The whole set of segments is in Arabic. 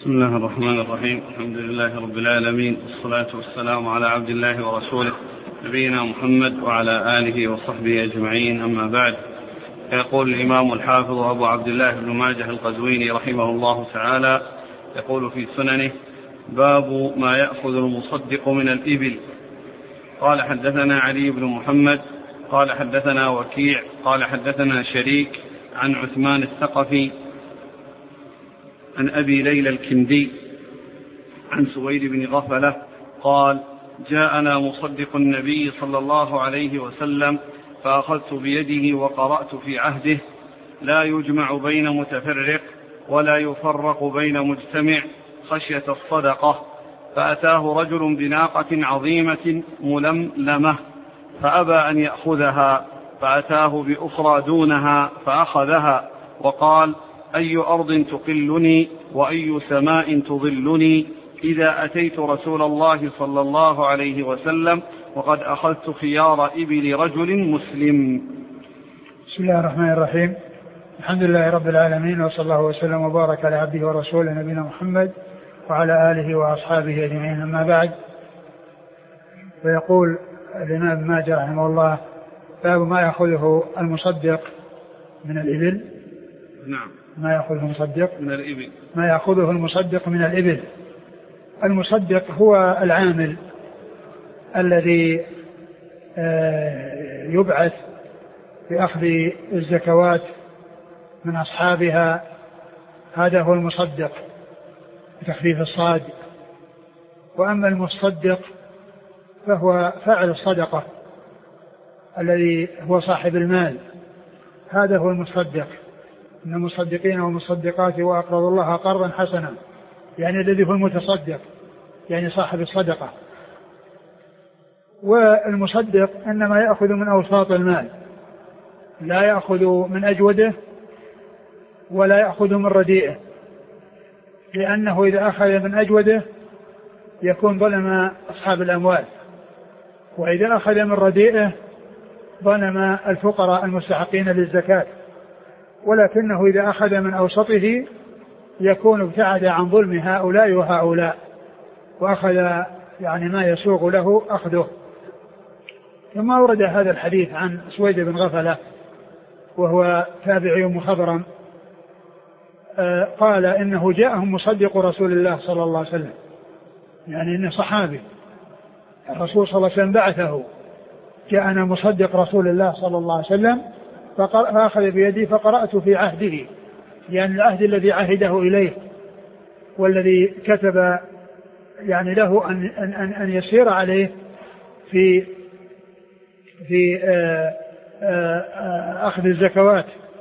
بسم الله الرحمن الرحيم. الحمد لله رب العالمين، والصلاة والسلام على عبد الله ورسوله نبينا محمد وعلى آله وصحبه أجمعين، أما بعد. يقول الإمام الحافظ أبو عبد الله بن ماجه القزويني رحمه الله تعالى، يقول في سننه: باب ما يأخذ المصدق من الإبل. قال حدثنا علي بن محمد قال حدثنا وكيع قال حدثنا شريك عن عثمان الثقفي عن أبي ليلى الكندي عن سويد بن غفلة قال: جاءنا مصدق النبي صلى الله عليه وسلم فأخذت بيده وقرأت في عهده: لا يجمع بين متفرق ولا يفرق بين مجتمع خشية الصدقة. فأتاه رجل بناقة عظيمة ململمة فأبى أن يأخذها، فأتاه بأخرى دونها فأخذها وقال: أي أرض تقلني وأي سماء تظلني إذا أتيت رسول الله صلى الله عليه وسلم وقد أخذت خيار إبل رجل مسلم. بسم الله الرحمن الرحيم. الحمد لله رب العالمين، وصلى الله وسلم وبارك على عبده ورسوله نبينا محمد وعلى آله وأصحابه أجمعين، أما بعد. ويقول الإمام ابن ماجه رحمه الله: باب ما يأخذه المصدق من الإبل. نعم. ما يأخذه المصدق من الإبل. ما يأخذه المصدق من الإبل. المصدق هو العامل الذي يبعث بأخذ الزكوات من أصحابها، هذا هو المصدق بتخفيف الصاد. وأما المصدق فهو فاعل الصدقة الذي هو صاحب المال، هذا هو المصدق. إن المصدقين والمصدقات وأقرضوا الله قرضا حسنا، يعني الذي هو المتصدق، يعني صاحب الصدقة. والمصدق إنما يأخذ من أوساط المال، لا يأخذ من أجوده ولا يأخذ من رديئه، لأنه إذا أخذ من أجوده يكون ظلم أصحاب الأموال، وإذا أخذ من رديئه ظلم الفقراء المستحقين للزكاة. ولكنه إذا أخذ من أوسطه يكون ابتعد عن ظلم هؤلاء وهؤلاء، وأخذ يعني ما يسوغ له أخذه. ثم أورد هذا الحديث عن سويد بن غفلة وهو تابعي مخضرم، قال إنه جاءهم مصدق رسول الله صلى الله عليه وسلم، يعني إنه صحابي. الرسول صلى الله عليه وسلم بعثه: جاءنا مصدق رسول الله صلى الله عليه وسلم فأخذ بيدي فقرأت في عهده، يعني العهد الذي عهده إليه والذي كتب يعني له أن يسير عليه في أخذ الزكوات.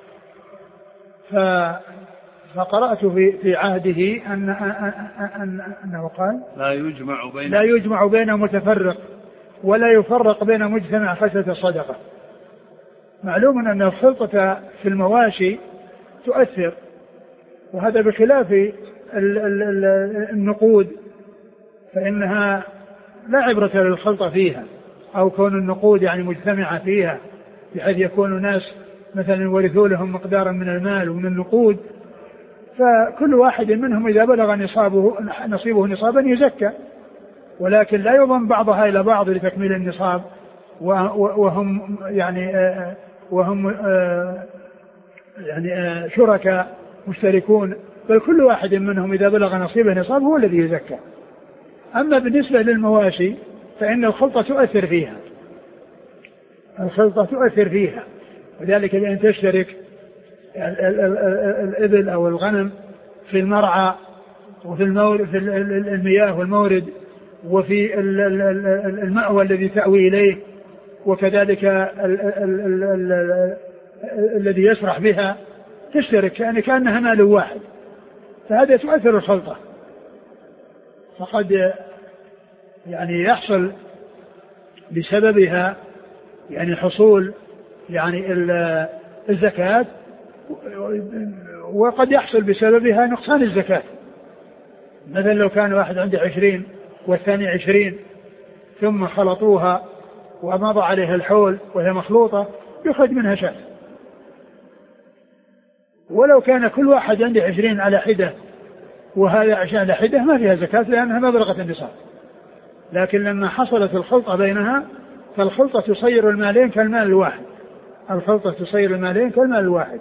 فقرأت في عهده أنه قال: لا يجمع بين متفرق ولا يفرق بين مجتمع خشية الصدقة. معلوم أن الخلطة في المواشي تؤثر، وهذا بخلاف النقود، فإنها لا عبرة للخلطة فيها، أو كون النقود يعني مجتمعة فيها، بحيث يكون ناس مثلا ورثوا لهم مقدارا من المال ومن النقود، فكل واحد منهم إذا بلغ نصيبه نصابا يزكى، ولكن لا يضم بعضها إلى بعض لتكميل النصاب، وهم شركاء مشتركون، بل كل واحد منهم إذا بلغ نصيبه نصاب هو الذي يزكى. أما بالنسبة للمواشي فإن الخلطة تؤثر فيها، وذلك بأن تشترك الإبل أو الغنم في المرعى وفي المياه والمورد وفي المأوى الذي تأوي إليه، وكذلك الذي يسرح بها، تشترك يعني كأنها مال واحد، فهذا تؤثر الخلطة. فقد يعني يحصل بسببها يعني حصول يعني الزكاة، وقد يحصل بسببها نقصان الزكاة. مثلا لو كان واحد عنده 20 والثاني 20 ثم خلطوها ومضى عليها الحول وهي مخلوطة يخرج منها شاة. ولو كان كل واحد عنده 20 على حدة وهذا أشياء لحدة ما فيها زكاة لأنها ما بلغت النصاب. لكن لما حصلت الخلطة بينها فالخلطة تصير المالين كالمال الواحد، الخلطة تصير المالين كالمال الواحد.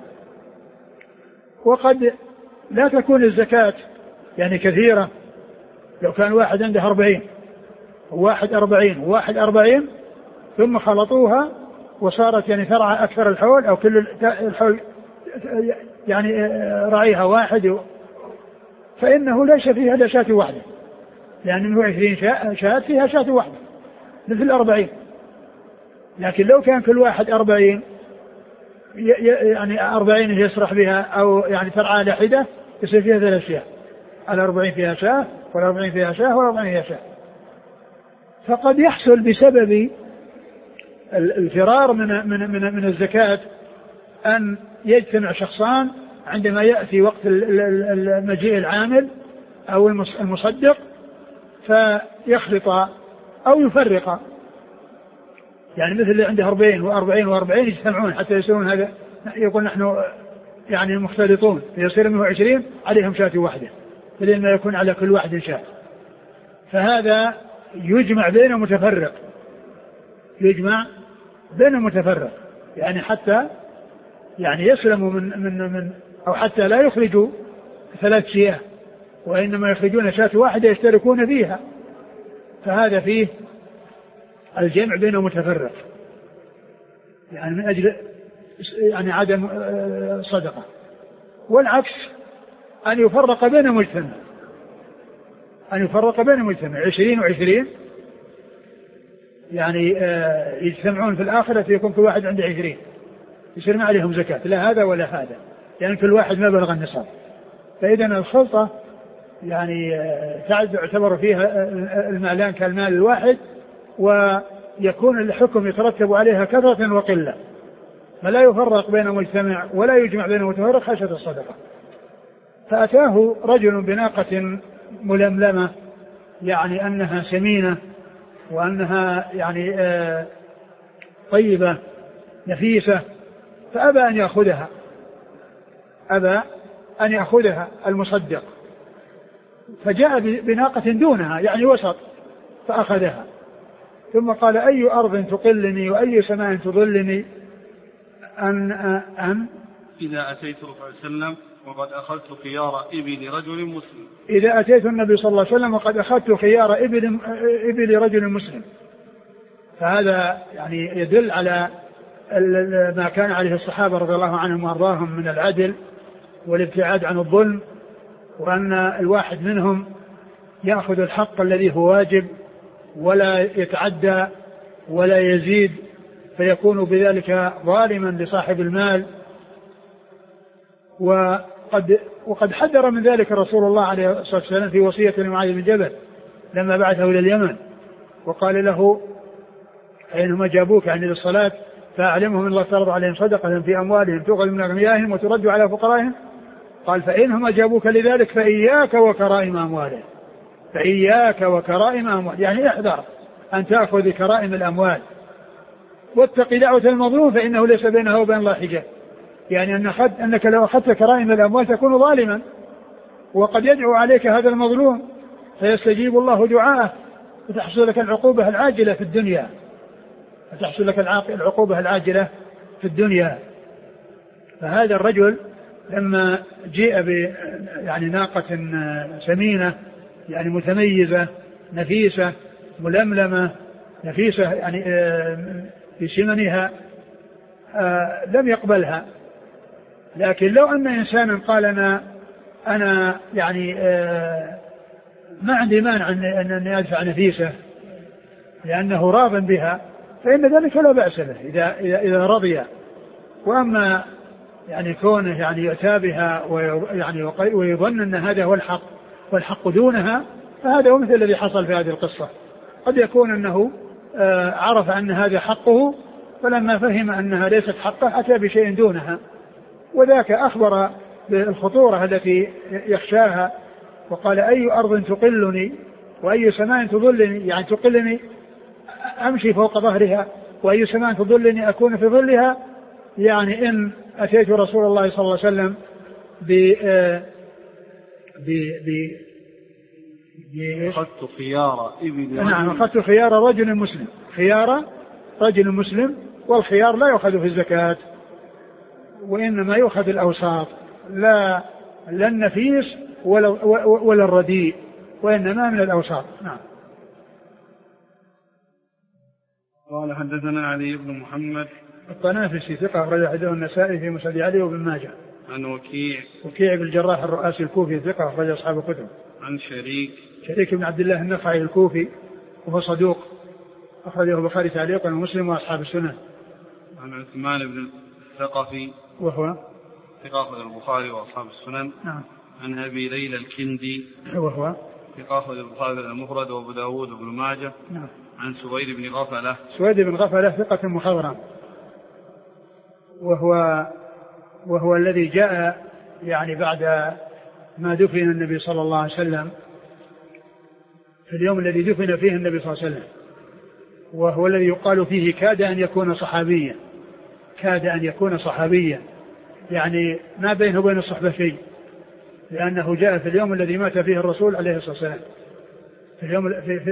وقد لا تكون الزكاة يعني كثيرة، لو كان واحد عنده 40 وواحد 40 وواحد 40 ثم خلطوها وصارت يعني ترعى أكثر الحول أو كل الحول يعني رعيها واحد، فإنه ليس فيها إلا شاة واحدة، لأنه 20 شاة فيها شاة واحدة مثل 40. لكن لو كان كل واحد 40 يعني 40 يسرح بها أو يعني ترعى لحدة يصير فيها 3 شاة، 40 فيها شاة وال40 فيها شاة وال40 فيها شاة. فقد يحصل بسبب الفرار من الزكاة أن يجتمع شخصان عندما يأتي وقت مجيء العامل أو المصدق فيخلط أو يفرق، يعني مثل اللي عنده 40 و40 و40 يجتمعون حتى يصيرون هذا يقول نحن يعني مختلطون، يصير منه 20 عليهم شاة واحدة بدل ما يكون على كل واحد شاة. فهذا يجمع بين متفرق، يجمع بين متفرق يعني حتى يعني يسلموا من أو حتى لا يخرجوا 3 شياه وإنما يخرجون شاة واحدة يشتركون فيها، فهذا فيه الجمع بين متفرق يعني من أجل يعني عدم صدقة. والعكس أن يفرق بين مجتمع، أن يفرق بين مجتمع 20 و20 يعني يجتمعون في الآخرة يكون كل واحد عنده 20 يصير ما عليهم زكاة لا هذا ولا هذا، يعني كل واحد ما بلغ النصاب. فإذا الخلطة يعني تعتبر فيها المالان كالمال الواحد، ويكون الحكم يترتب عليها كثرة وقلة، فلا يفرق بين مجتمع ولا يجمع بين متفرق خشية الصدقة. فأتاه رجل بناقة ململمة يعني أنها سمينة وأنها يعني طيبة نفيسة، فأبى أن يأخذها، أبى أن يأخذها المصدق، فجاء بناقة دونها يعني وسط فأخذها، ثم قال أي أرض تقلني وأي سماء تظلني أن إذا أتيت صلى الله عليه وسلم وقد أخذت خيار إبل رجل مسلم، إذا أتيت النبي صلى الله عليه وسلم وقد أخذت خيار إبل رجل مسلم. فهذا يعني يدل على ما كان عليه الصحابة رضي الله عنهم وأرضاهم من العدل والابتعاد عن الظلم، وأن الواحد منهم يأخذ الحق الذي هو واجب ولا يتعدى ولا يزيد فيكون بذلك ظالما لصاحب المال. وقد حذر من ذلك رسول الله عليه الصلاة والسلام في وصية لمعاذ بن جبل لما بعثه إلى اليمن وقال له حينما جابوك عن الصلاة فأعلمهم الله فرض عليهم صدقة في أموالهم تؤخذ من أغنيائهم وترد على فقرائهم، قال فإنهم أجابوك لذلك فإياك وكرائم أموالهم، فإياك وكرائم أموال، يعني احذر أن تأخذ كرائم الأموال، واتق دعوة المظلوم فإنه ليس بينه وبين الله حجاب، يعني أنك لو أخذت كرائم الأموال تكون ظالما، وقد يدعو عليك هذا المظلوم فيستجيب الله دعاءه وتحصل لك العقوبة العاجلة في الدنيا، فتحصل لك العقوبة العاجلة في الدنيا. فهذا الرجل لما جاء يعني ناقة سمينة يعني متميزة نفيسة ململمة نفيسة يعني في سمنها لم يقبلها. لكن لو أن إنسانا قال أنا يعني ما عندي مانع أني أدفع نفيسة لأنه راض بها فإن ذلك لا بأس له إذا رضي. وأما يعني كونه يعني يؤتى بها ويعني ويظن أن هذا هو الحق والحق دونها، فهذا هو مثل الذي حصل في هذه القصة. قد يكون أنه عرف أن هذا حقه فلما فهم أنها ليست حقه أتى بشيء دونها، وذاك أخبر بالخطورة التي يخشاها وقال أي أرض تقلني وأي سماء تظلني، يعني تقلني أمشي فوق ظهرها وأي سماء تظلني أكون في ظلها، يعني إن أتيت رسول الله صلى الله عليه وسلم أخذت خيار إبل. نعم أخذت خيار رجل مسلم، خيار رجل مسلم، والخيار لا يؤخذ في الزكاة وإنما يؤخذ الأوساط، لا النفيس ولا الرديء، وإنما من الأوساط. نعم. قال حدثنا علي بن محمد الطنافسي ثقة أخرج حديثه النسائي في مسند علي وابن ماجه. عن وكيع بن الجراح الرؤاسي الكوفي ثقة أخرج أصحاب الكتب. عن شريك بن عبد الله النخعي الكوفي وهو صدوق أخرجه البخاري تعليقا ومسلم وأصحاب السنن. عن عثمان بن الثقفي وهو ثقة أخرج البخاري وأصحاب السنن. نعم. عن أبي ليلى الكندي وهو ثقة أخرج البخاري المفرد وأبو داود وابن ماجه. نعم. عن سويد بن غفلة ثقة مخضرم، وهو الذي جاء يعني بعد ما دفن النبي صلى الله عليه وسلم، في اليوم الذي دفن فيه النبي صلى الله عليه وسلم، وهو الذي يقال فيه كاد أن يكون صحابيا، يعني ما بينه وبين الصحبة شيء، لأنه جاء في اليوم الذي مات فيه الرسول عليه الصلاة والسلام، في اليوم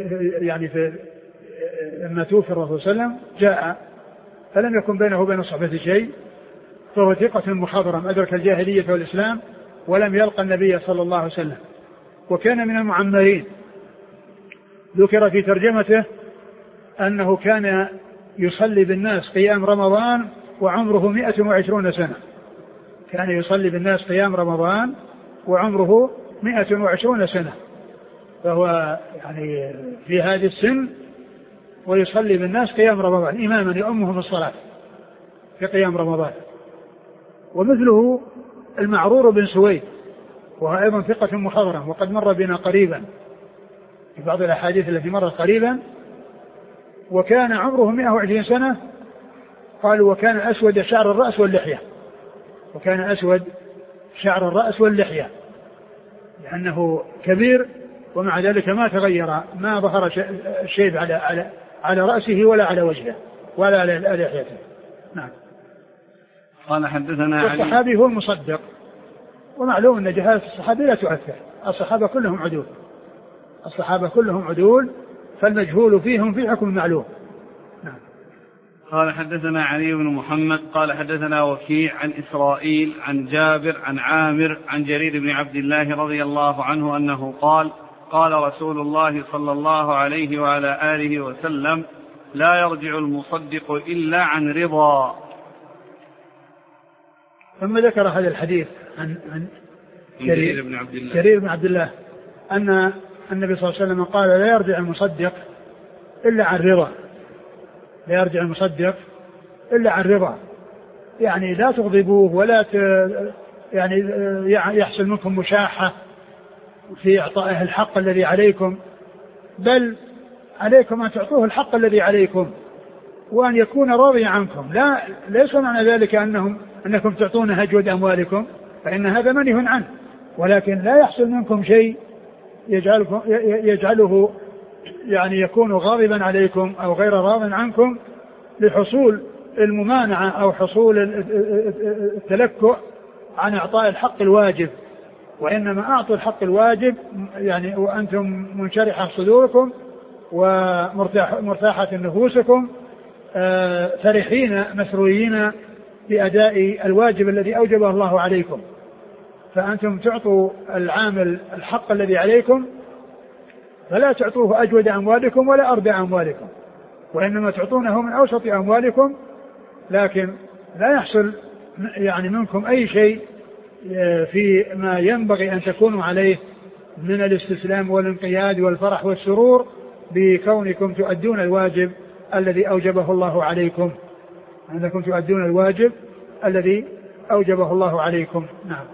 لما توفي الرسول صلى الله عليه وسلم جاء، فلم يكن بينه وبين الصحبة شيء، فهو ثقة مخضرم أدرك الجاهلية والإسلام ولم يلقى النبي صلى الله عليه وسلم، وكان من المعمرين. ذكر في ترجمته أنه كان يصلي بالناس قيام رمضان وعمره 120 سنة، كان يصلي بالناس قيام رمضان وعمره 120 سنة، فهو يعني في هذه السن ويصلي بالناس قيام رمضان إماما يؤمهم الصلاة في قيام رمضان. ومثله المعرور بن سويد وهو أيضا ثقة مخضرم، وقد مر بنا قريبا في بعض الأحاديث التي مرت قريبا، وكان عمره 120 سنة. قالوا وكان أسود شعر الرأس واللحية، لأنه كبير ومع ذلك ما تغير، ما ظهر شيء على رأسه ولا على وجهه ولا على لحيته. نعم. قال حدثنا علي. والصحابي هو المصدق، ومعلوم أن جهالة الصحابي لا تؤثر، الصحابة كلهم عدول، فالمجهول فيهم في حكم معلوم. نعم. قال حدثنا علي بن محمد قال حدثنا وكيع عن إسرائيل عن جابر عن عامر عن جرير بن عبد الله رضي الله عنه أنه قال رسول الله صلى الله عليه وعلى آله وسلم: لا يرجع المصدق إلا عن رضا. ثم ذكر هذا الحديث عن جرير بن عبد الله أن النبي صلى الله عليه وسلم قال: لا يرجع المصدق إلا عن رضا، يعني لا تغضبوه ولا يعني يحصل منكم مشاحة في إعطائه الحق الذي عليكم، بل عليكم أن تعطوه الحق الذي عليكم وأن يكون راضيا عنكم. ليس معنى ذلك أنكم تعطونه أجود أموالكم، فإن هذا منهي عنه، ولكن لا يحصل منكم شيء يجعله يعني يكون غاضبا عليكم أو غير راض عنكم لحصول الممانعة أو حصول التلكؤ عن إعطاء الحق الواجب، وإنما أعطوا الحق الواجب يعني وأنتم منشرحة صدوركم ومرتاحة نفوسكم فرحين مسرورين بأداء الواجب الذي أوجبه الله عليكم، فأنتم تعطوا العامل الحق الذي عليكم، فلا تعطوه أجود أموالكم ولا أردى أموالكم، وإنما تعطونه من أوسط أموالكم، لكن لا يحصل يعني منكم أي شيء في ما ينبغي أن تكونوا عليه من الاستسلام والانقياد والفرح والسرور بكونكم تؤدون الواجب الذي أوجبه الله عليكم، أنكم تؤدون الواجب الذي أوجبه الله عليكم. نعم.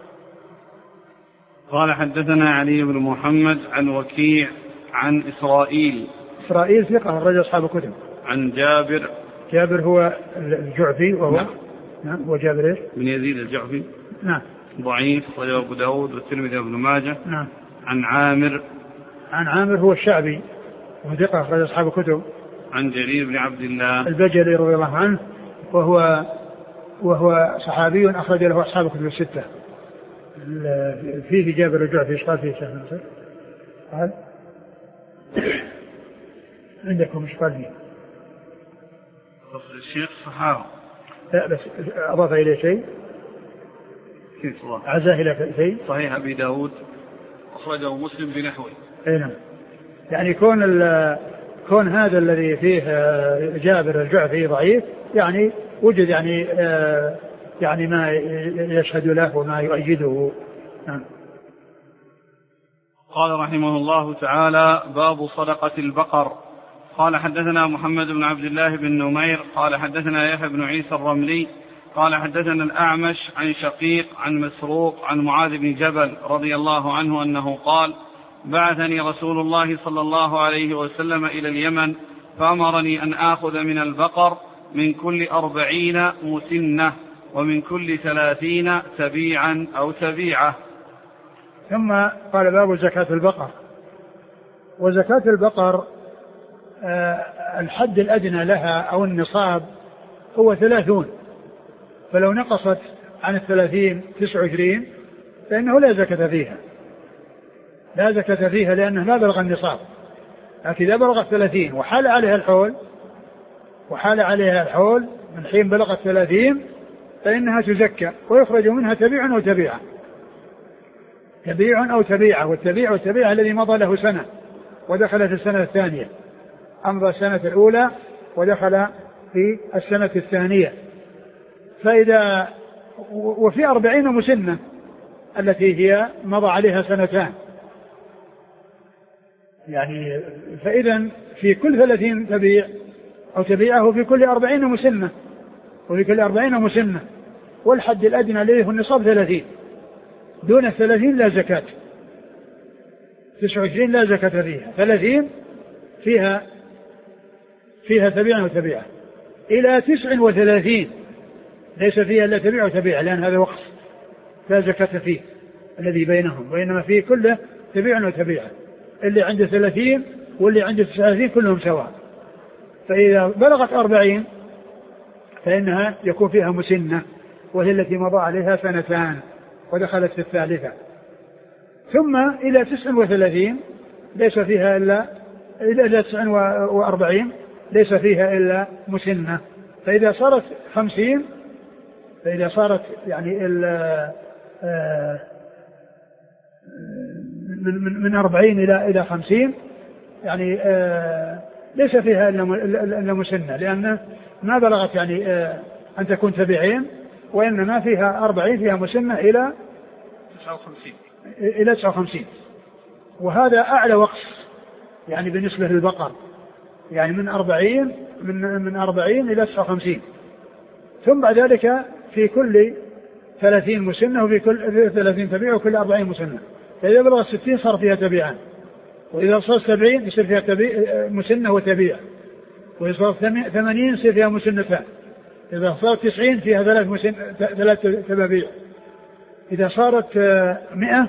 قال حدثنا علي بن محمد عن وكيع عن إسرائيل ثقة أخرج أصحاب الكتب. عن جابر هو الجعفي وهو نعم هو جابر بن يزيد الجعفي نعم ضعيف وله أبو داود والترمذي وابن ماجه. نعم. عن عامر هو الشعبي وثقة أخرج أصحاب الكتب. عن جرير بن عبد الله البجلي رضي الله عنه وهو صحابي أخرج له أصحاب الكتب الستة. فيه جابر الجعفي إيش قال فيه شيخ ناصر؟ قال عندكم إيش قال فيه؟ الشيخ صحابه لا بس أضاف إليه شيء عزاه إلى شيء. صحيح أبي داود أخرجه مسلم بنحوه. نعم. يعني كون هذا الذي فيه جابر الجعفي ضعيف يعني وجد يعني ما يشهد له وما يؤيده. نعم. قال رحمه الله تعالى: باب صدقة البقر. قال حدثنا محمد بن عبد الله بن نمير قال حدثنا يحيى بن عيسى الرملي قال حدثنا الأعمش عن شقيق عن مسروق عن معاذ بن جبل رضي الله عنه أنه قال: بعثني رسول الله صلى الله عليه وسلم إلى اليمن فأمرني أن آخذ من البقر من كل 40 مسنة ومن كل 30 تبيعا أو تبيعة. ثم قال: باب زكاة البقر. وزكاة البقر الحد الأدنى لها أو النصاب هو 30، فلو نقصت عن 30 29 فإنه لا زكاة فيها، لا زكاة فيها لأنه ما بلغ النصاب. لكن إذا بلغت 30 وحال عليها الحول من حين بلغت 30 فإنها تزكى ويخرج منها تبيع أو تبيعة. تبيع أو تبيعة، والتبيع والتبيعة الذي مضى له سنة ودخل في السنة الثانية، أمضى السنة الأولى ودخل في السنة الثانية. فإذا وفي 40 مسنة التي هي مضى عليها سنتان، يعني فإذا في كل 30 تبيع أو تبيعه وفي كل 40 مسنة، وفي كل 40 مسنة. والحد الأدنى عليه النصاب 30، دون 30 لا زكاة، 29 لا زكاة فيها، 30 فيها تبيع وتبيعة، إلى 39 ليس فيها إلا تبيع وتبيع، لأن هذا وقف لا زكاة فيه الذي بينهم، وإنما فيه كله تبيع وتبيعة. اللي عنده 30 واللي عنده 39 كلهم سواء. فإذا بلغت 40 فإنها يكون فيها مسنة، وهي التي مضى عليها سنتان ودخلت في الثالثة. ثم إلى 39 ليس فيها إلى 49 ليس فيها إلا مسنة. فإذا صارت 50، فإذا صارت يعني من 40 إلى 50 يعني ليس فيها إلا مسنة، لأن ما بلغت يعني أن تكون تبيعين، وإنما فيها 40 فيها مسنة إلى 59. وهذا أعلى وقف يعني بالنسبة للبقر، يعني من 40 إلى 59. ثم بعد ذلك في كل 30 مسنة وفي كل 30 تبيع وكل 40 مسنة. فإذا بلغ 60 صار فيها تبيعان، وإذا صار 70 يصير فيها مسنة وتبيع، وإذا صار 80 يصير فيها مسنتان، إذا صار 90 فيها 3 تبابيع، إذا صارت 100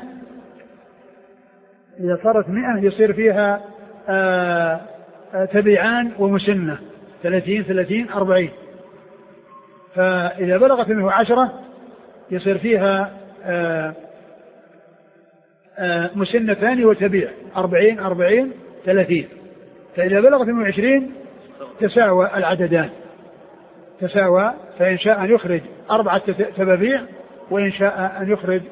يصير فيها تبيعان ومسنة، 30 40. فإذا بلغت 110 يصير فيها مسنة ثاني وتبيع، 40 30. فإذا بلغت 120 تساوى العددان، تساوى، فإن شاء أن يخرج 4 تبابيع، وإن شاء أن يخرج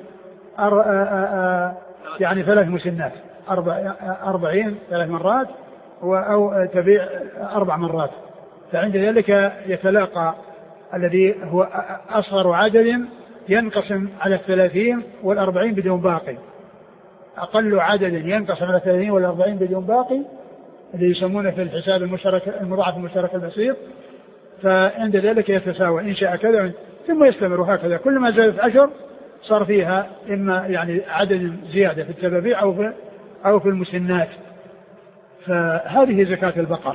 يعني 3 مسنات، 40 3 مرات أو تبيع 4 مرات. فعند ذلك يتلاقى الذي هو أصغر عدد ينقسم على 30 والأربعين بدون باقي، أقل عدد ينقسم على 30 والأربعين بدون باقي، اللي يسمونه في الحساب المضاعف المشترك البسيط. فعند ذلك يتساوى إن شاء كذا، ثم يستمر هكذا، كل ما زادت 10 صار فيها إما يعني عدد زيادة في التبابيع أو في المسنات. فهذه زكاة البقر.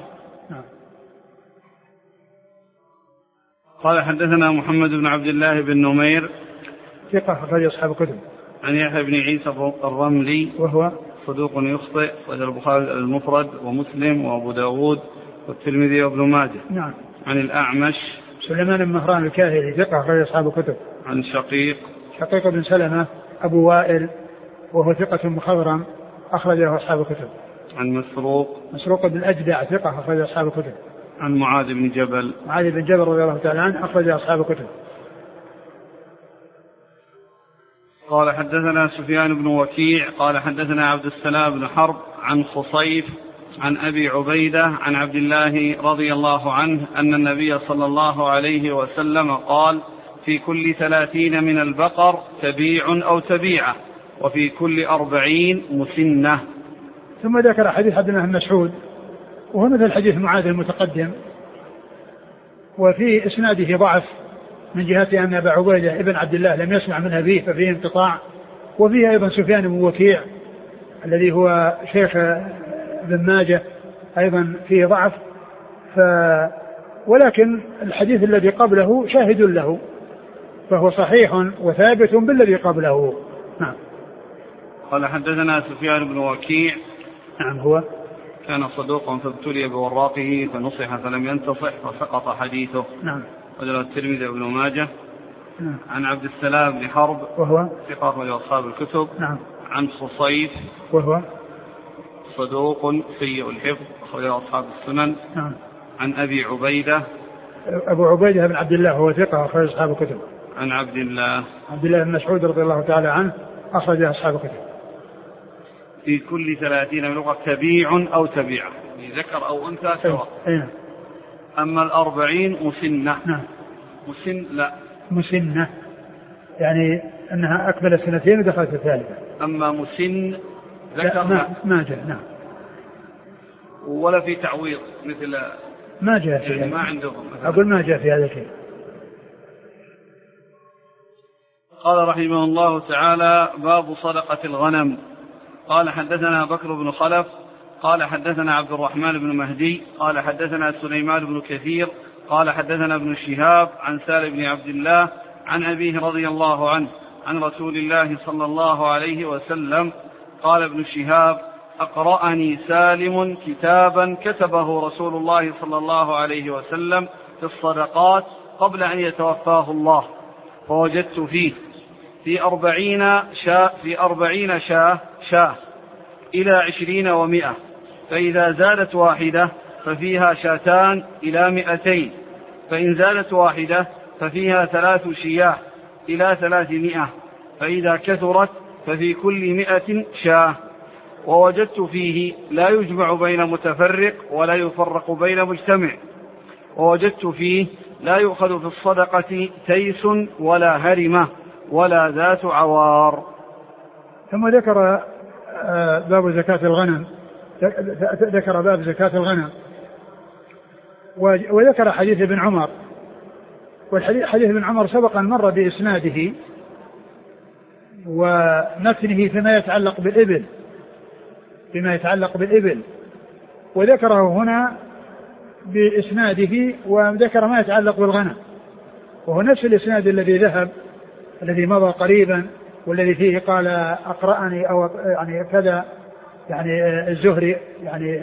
قال حدثنا محمد بن عبد الله بن نمير ثقة أخرج أصحاب الكتب. عن يحيى بن عيسى الرملي وهو صدوق يخطئ، وذا البخاري المفرد ومسلم وأبو داود والترمذي وابن ماجه. نعم. عن الأعمش سليمان بن مهران الكاهلي ثقة أخرج أصحاب الكتب. عن شقيق بن سلمة أبو وائل وهو ثقة مخضرم أخرج له أصحاب الكتب. عن مسروق بن الأجدع ثقة أخرج أصحاب الكتب. عن معاذ بن جبل رضي الله تعالى عنه أخرج أصحاب الكتب. قال حدثنا سفيان بن وكيع قال حدثنا عبد السلام بن حرب عن خصيف عن أبي عبيدة عن عبد الله رضي الله عنه أن النبي صلى الله عليه وسلم قال: في كل 30 من البقر تبيع أو تبيعة، وفي كل 40 مسنة. ثم ذكر حديث عبد الله بن مسعود وهو مثل حديث معاذ المتقدم، وفي إسناده ضعف من جهة أن أبا عبيدة ابن عبد الله لم يسمع من أبيه ففيه انقطاع، وفيه أيضا سفيان بن وكيع الذي هو شيخ ابن ماجه أيضا فيه ضعف، ولكن الحديث الذي قبله شاهد له فهو صحيح وثابت بالذي قبله. نعم. قال حدثنا سفيان بن وكيع. نعم. هو كان صدوقا فابتلي بوراقه فنصح فلم ينتصح فسقط حديثه. نعم. وجل الترمذي وابن ماجه. نعم. عن عبد السلام بن حرب وهو ثقة أخرج أصحاب الكتب. نعم. عن خصيف وهو صدوق سيء الحفظ أخرج أصحاب السنن. نعم. عن أبي عبيدة أبو عبيدة بن عبد الله هو ثقة أخرج أصحاب الكتب. عن عبد الله بن مسعود رضي الله تعالى عنه أخرج أصحاب الكتب. في كل 30 من لغة تبيع أو تبيعة، ذكر أو أنثى سواء. أما 40 مسنة. نعم. مسن لا مسنة يعني أنها أكمل 2 ودخلت 3. أما مسن ذكر ما جاء. نعم. ولا في تعويض مثل ما جاء في يعني ما عندهم أقول ما جاء في هذا الشيء. قال رحمه الله تعالى: باب صدقة الغنم. قال حدثنا بكر بن خلف قال حدثنا عبد الرحمن بن مهدي قال حدثنا سليمان بن كثير قال حدثنا ابن شهاب عن سالم بن عبد الله عن أبيه رضي الله عنه عن رسول الله صلى الله عليه وسلم قال ابن شهاب: أقرأني سالم كتابا كتبه رسول الله صلى الله عليه وسلم في الصدقات قبل أن يتوفاه الله، فوجدت فيه في 40 شاة إلى 20 و100، فإذا زادت واحدة ففيها 2 إلى 200، فإن زادت واحدة ففيها 3 شياه إلى 300، فإذا كثرت ففي كل 100 شاة. ووجدت فيه لا يجمع بين متفرق ولا يفرق بين مجتمع، ووجدت فيه لا يؤخذ في الصدقة تيس ولا هرمة ولا ذات عوار. ثم ذكر باب زكاة الغنم، ذكر باب زكاة الغنم، وذكر حديث ابن عمر، والحديث ابن عمر سبق أن مر بإسناده ونتنه فيما يتعلق بالإبل، وذكره هنا بإسناده وذكر ما يتعلق بالغنم، وهو نفس الإسناد الذي مضى قريبا، والذي فيه قال أقرأني أو يعني كذا، يعني الزهري، يعني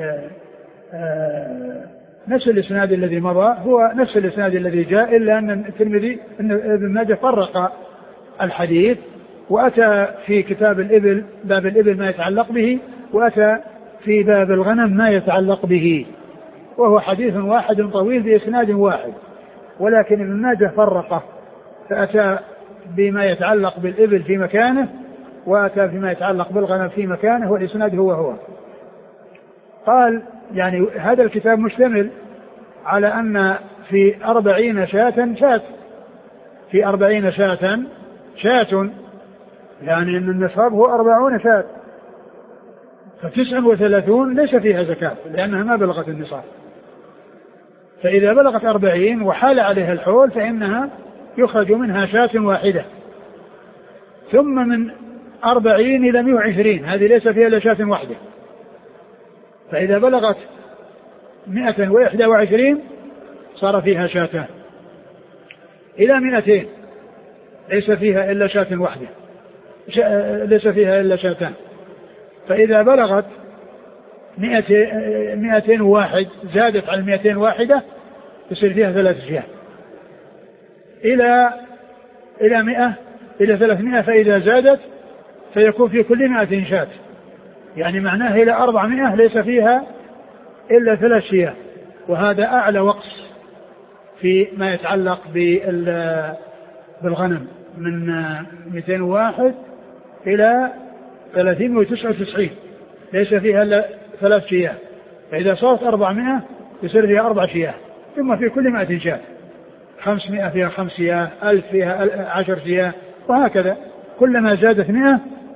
نفس الإسناد الذي مضى هو نفس الإسناد الذي جاء، إلا أن الترمذي ابن ماجه فرق الحديث وأتى في كتاب الإبل باب الإبل ما يتعلق به، وأتى في باب الغنم ما يتعلق به، وهو حديث واحد طويل بإسناد واحد، ولكن ابن ماجه فرقه فأتى بما يتعلق بالإبل في مكانه، وأتى بما يتعلق بالغنم في مكانه، والإسناد هو. قال يعني هذا الكتاب مشتمل على أن في 40 شاة في 40 شاة، يعني أن النصاب هو 40 شاة، ف39 ليس فيها زكاة لأنها ما بلغت النصاب، فإذا بلغت 40 وحال عليها الحول فإنها يخرج منها شاة واحدة، ثم من 40 إلى 120 هذه ليس فيها إلا شاة واحدة، فإذا بلغت 121 صار فيها شاتان، إلى 200 ليس فيها إلا شاة واحدة، ليس فيها إلا شاتان، فإذا بلغت 201 زادت على 201 يصير فيها 3 شياه، إلى 100 إلى 300، فإذا زادت فيكون في كل 100 شاة، يعني معناه إلى 400 ليس فيها إلا 3 شياه، وهذا أعلى وقص في ما يتعلق بالغنم، من 201 إلى 399 ليس فيها إلا 3 شياه، فإذا صارت 400 يصير فيها 4 شياه، ثم في كل 100 شاة، 500 فيها 5 شياه، 1000 فيها 10 شياه، وهكذا كلما زادت 100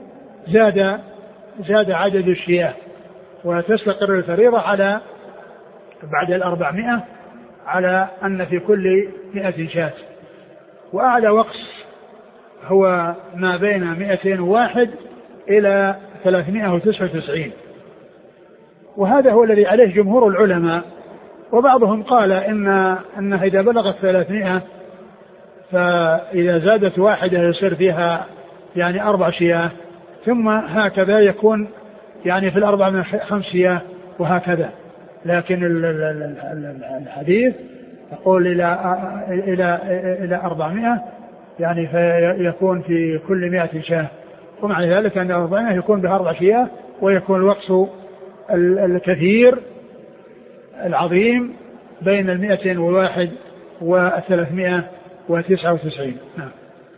زاد عدد الشياه، وتستقر الفريضة على بعد 400 على أن في كل 100 شاة. وأعلى وقص هو ما بين 201 إلى 399، وهذا هو الذي عليه جمهور العلماء. وبعضهم قال إنها إذا بلغت 300 فإذا زادت واحدة يصير فيها يعني 4 شياه، ثم هكذا يكون يعني في 400 5 شياه وهكذا. لكن الحديث يقول إلى 400 يعني فيكون في كل 100 شاه، ومعنى ذلك أن 400 يكون بها 4 شياه، ويكون الوقص الكثير العظيم بين 201 و399. نعم.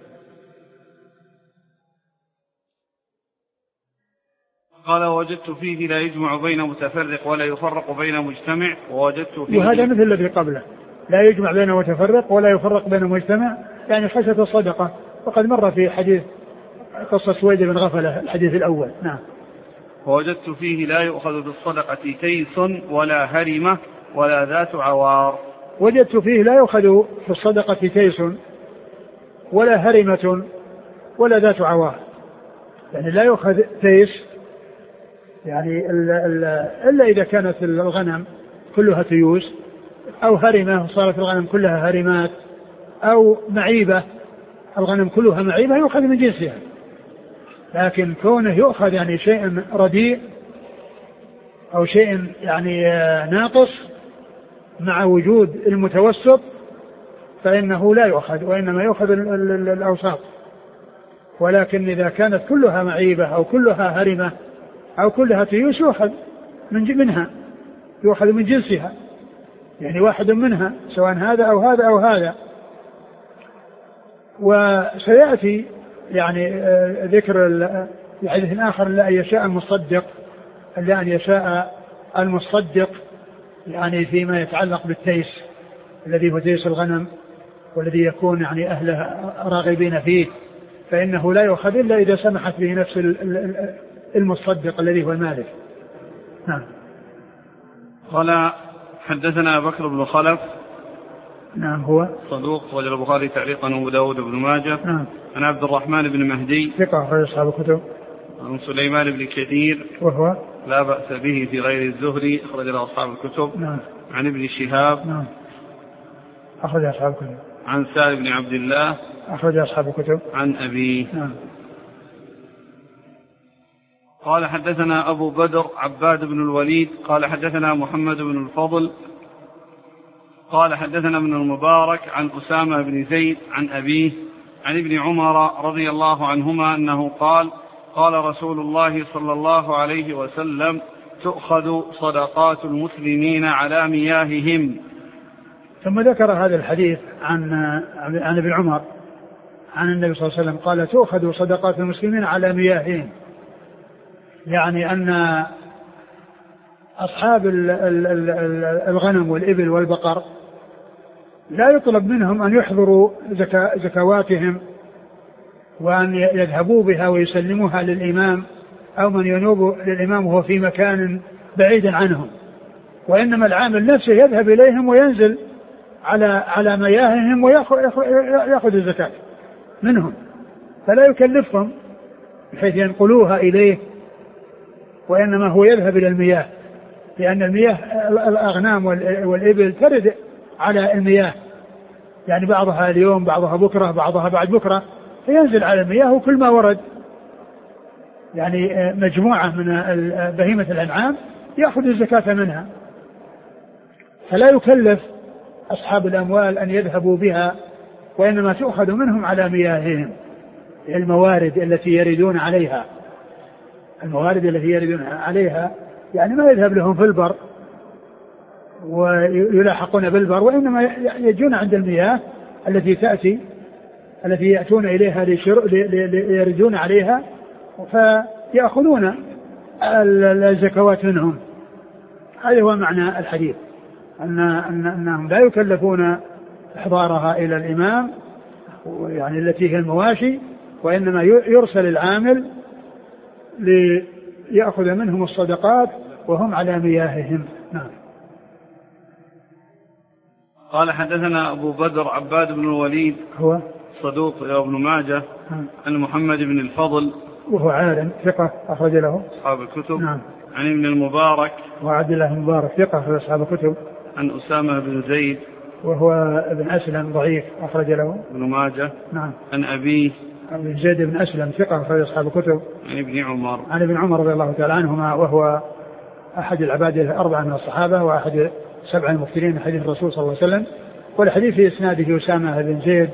قال وجدت فيه لا يجمع بين متفرق ولا يفرق بين مجتمع، ووجدت فيه، وهذا مثل الذي قبله، لا يجمع بين متفرق ولا يفرق بين مجتمع، يعني خشية الصدقة، وقد مر في حديث قصة سويد بن غفلة الحديث الأول. نعم. ووجدت فيه لا يؤخذ بالصدقة تيس ولا هرمة ولا ذات عوار. وجدت فيه لا يؤخذ في الصدقة تيس ولا هرمة ولا ذات عوار، يعني لا يؤخذ تيس يعني إلا إذا كانت الغنم كلها تيوس، أو هرمة صارت الغنم كلها هرمات، أو معيبة الغنم كلها معيبة يؤخذ من جنسها. لكن كونه يؤخذ يعني شيء رديء أو شيء يعني ناقص مع وجود المتوسط فإنه لا يؤخذ، وإنما يؤخذ الأوساط. ولكن إذا كانت كلها معيبة أو كلها هرمة أو كلها تيوس يؤخذ منها، يؤخذ من جنسها، يعني واحد منها سواء هذا أو هذا أو هذا. وسيأتي يعني ذكر الحديث آخر لا أن يشاء المصدق، لا أن يشاء المصدق يعني فيما يتعلق بالتيس الذي هو تيس الغنم، والذي يكون يعني أهله راغبين فيه، فإنه لا يؤخذ إلا إذا سمحت به نفس المصدق الذي هو المالك. نعم. قال حدثنا بكر بن خلف. نعم. هو صدوق وجل البخاري تعليقا وابو داود بن ماجه. نعم. عن عبد الرحمن بن مهدي ثقة أخرج أصحاب الكتب. عن سليمان بن كثير وهو لا بأس به في غير الزهري أخرج له أصحاب الكتب. نعم. عن ابن شهاب. نعم. أخرج أصحاب الكتب. عن سالم بن عبد الله أخرج أصحاب الكتب. عن أبيه. نعم. قال حدثنا أبو بدر عباد بن الوليد قال حدثنا محمد بن الفضل قال حدثنا ابن المبارك عن أسامة بن زيد عن أبيه عن ابن عمر رضي الله عنهما أنه قال قال رسول الله صلى الله عليه وسلم تؤخذ صدقات المسلمين على مياههم. ثم ذكر هذا الحديث عن ابن عمر عن النبي صلى الله عليه وسلم قال تؤخذ صدقات المسلمين على مياههم، يعني أن أصحاب الغنم والإبل والبقر لا يطلب منهم أن يحضروا زكواتهم وأن يذهبوا بها ويسلموها للإمام أو من ينوب للإمام وهو في مكان بعيد عنهم، وإنما العامل نفسه يذهب إليهم وينزل على مياههم ويأخذ الزكاة منهم، فلا يكلفهم بحيث ينقلوها إليه، وإنما هو يذهب إلى المياه، لأن المياه الأغنام والإبل ترد على المياه، يعني بعضها اليوم بعضها بكرة بعضها بعد بكرة، فينزل على المياه وكل ما ورد يعني مجموعة من بهيمة الأنعام يأخذ الزكاة منها، فلا يكلف أصحاب الأموال أن يذهبوا بها، وإنما تؤخذ منهم على مياههم، الموارد التي يردون عليها، الموارد التي يردون عليها يعني ما يذهب لهم في البر ويلاحقون بالبر، وإنما يجون عند المياه التي تأتي، التي يأتون إليها يردون عليها فيأخذون الزكوات منهم. هذا هو معنى الحديث، أنهم لا يكلفون إحضارها إلى الإمام يعني التي هي المواشي، وإنما يرسل العامل ليأخذ منهم الصدقات وهم على مياههم. نعم. قال حدثنا أبو بدر عباد بن الوليد هو صدوق ابن ماجه عن محمد بن الفضل وهو عالم ثقة أخرج له أصحاب الكتب. نعم. عن ابن المبارك وعبد الله بن المبارك ثقة أخرج أصحاب الكتب. عن أسامة بن زيد وهو ابن أسلم ضعيف أخرج له ابن ماجه. نعم. عن أبيه ابن زيد بن أسلم ثقة أخرج أصحاب الكتب. عن ابن عمر عن ابن عمر رضي الله تعالى عنهما، وهو أحد العباد الأربعة من الصحابة وأحد 7 المكثرين من حديث الرسول صلى الله عليه وسلم. والحديث في إسناده أسامة بن زيد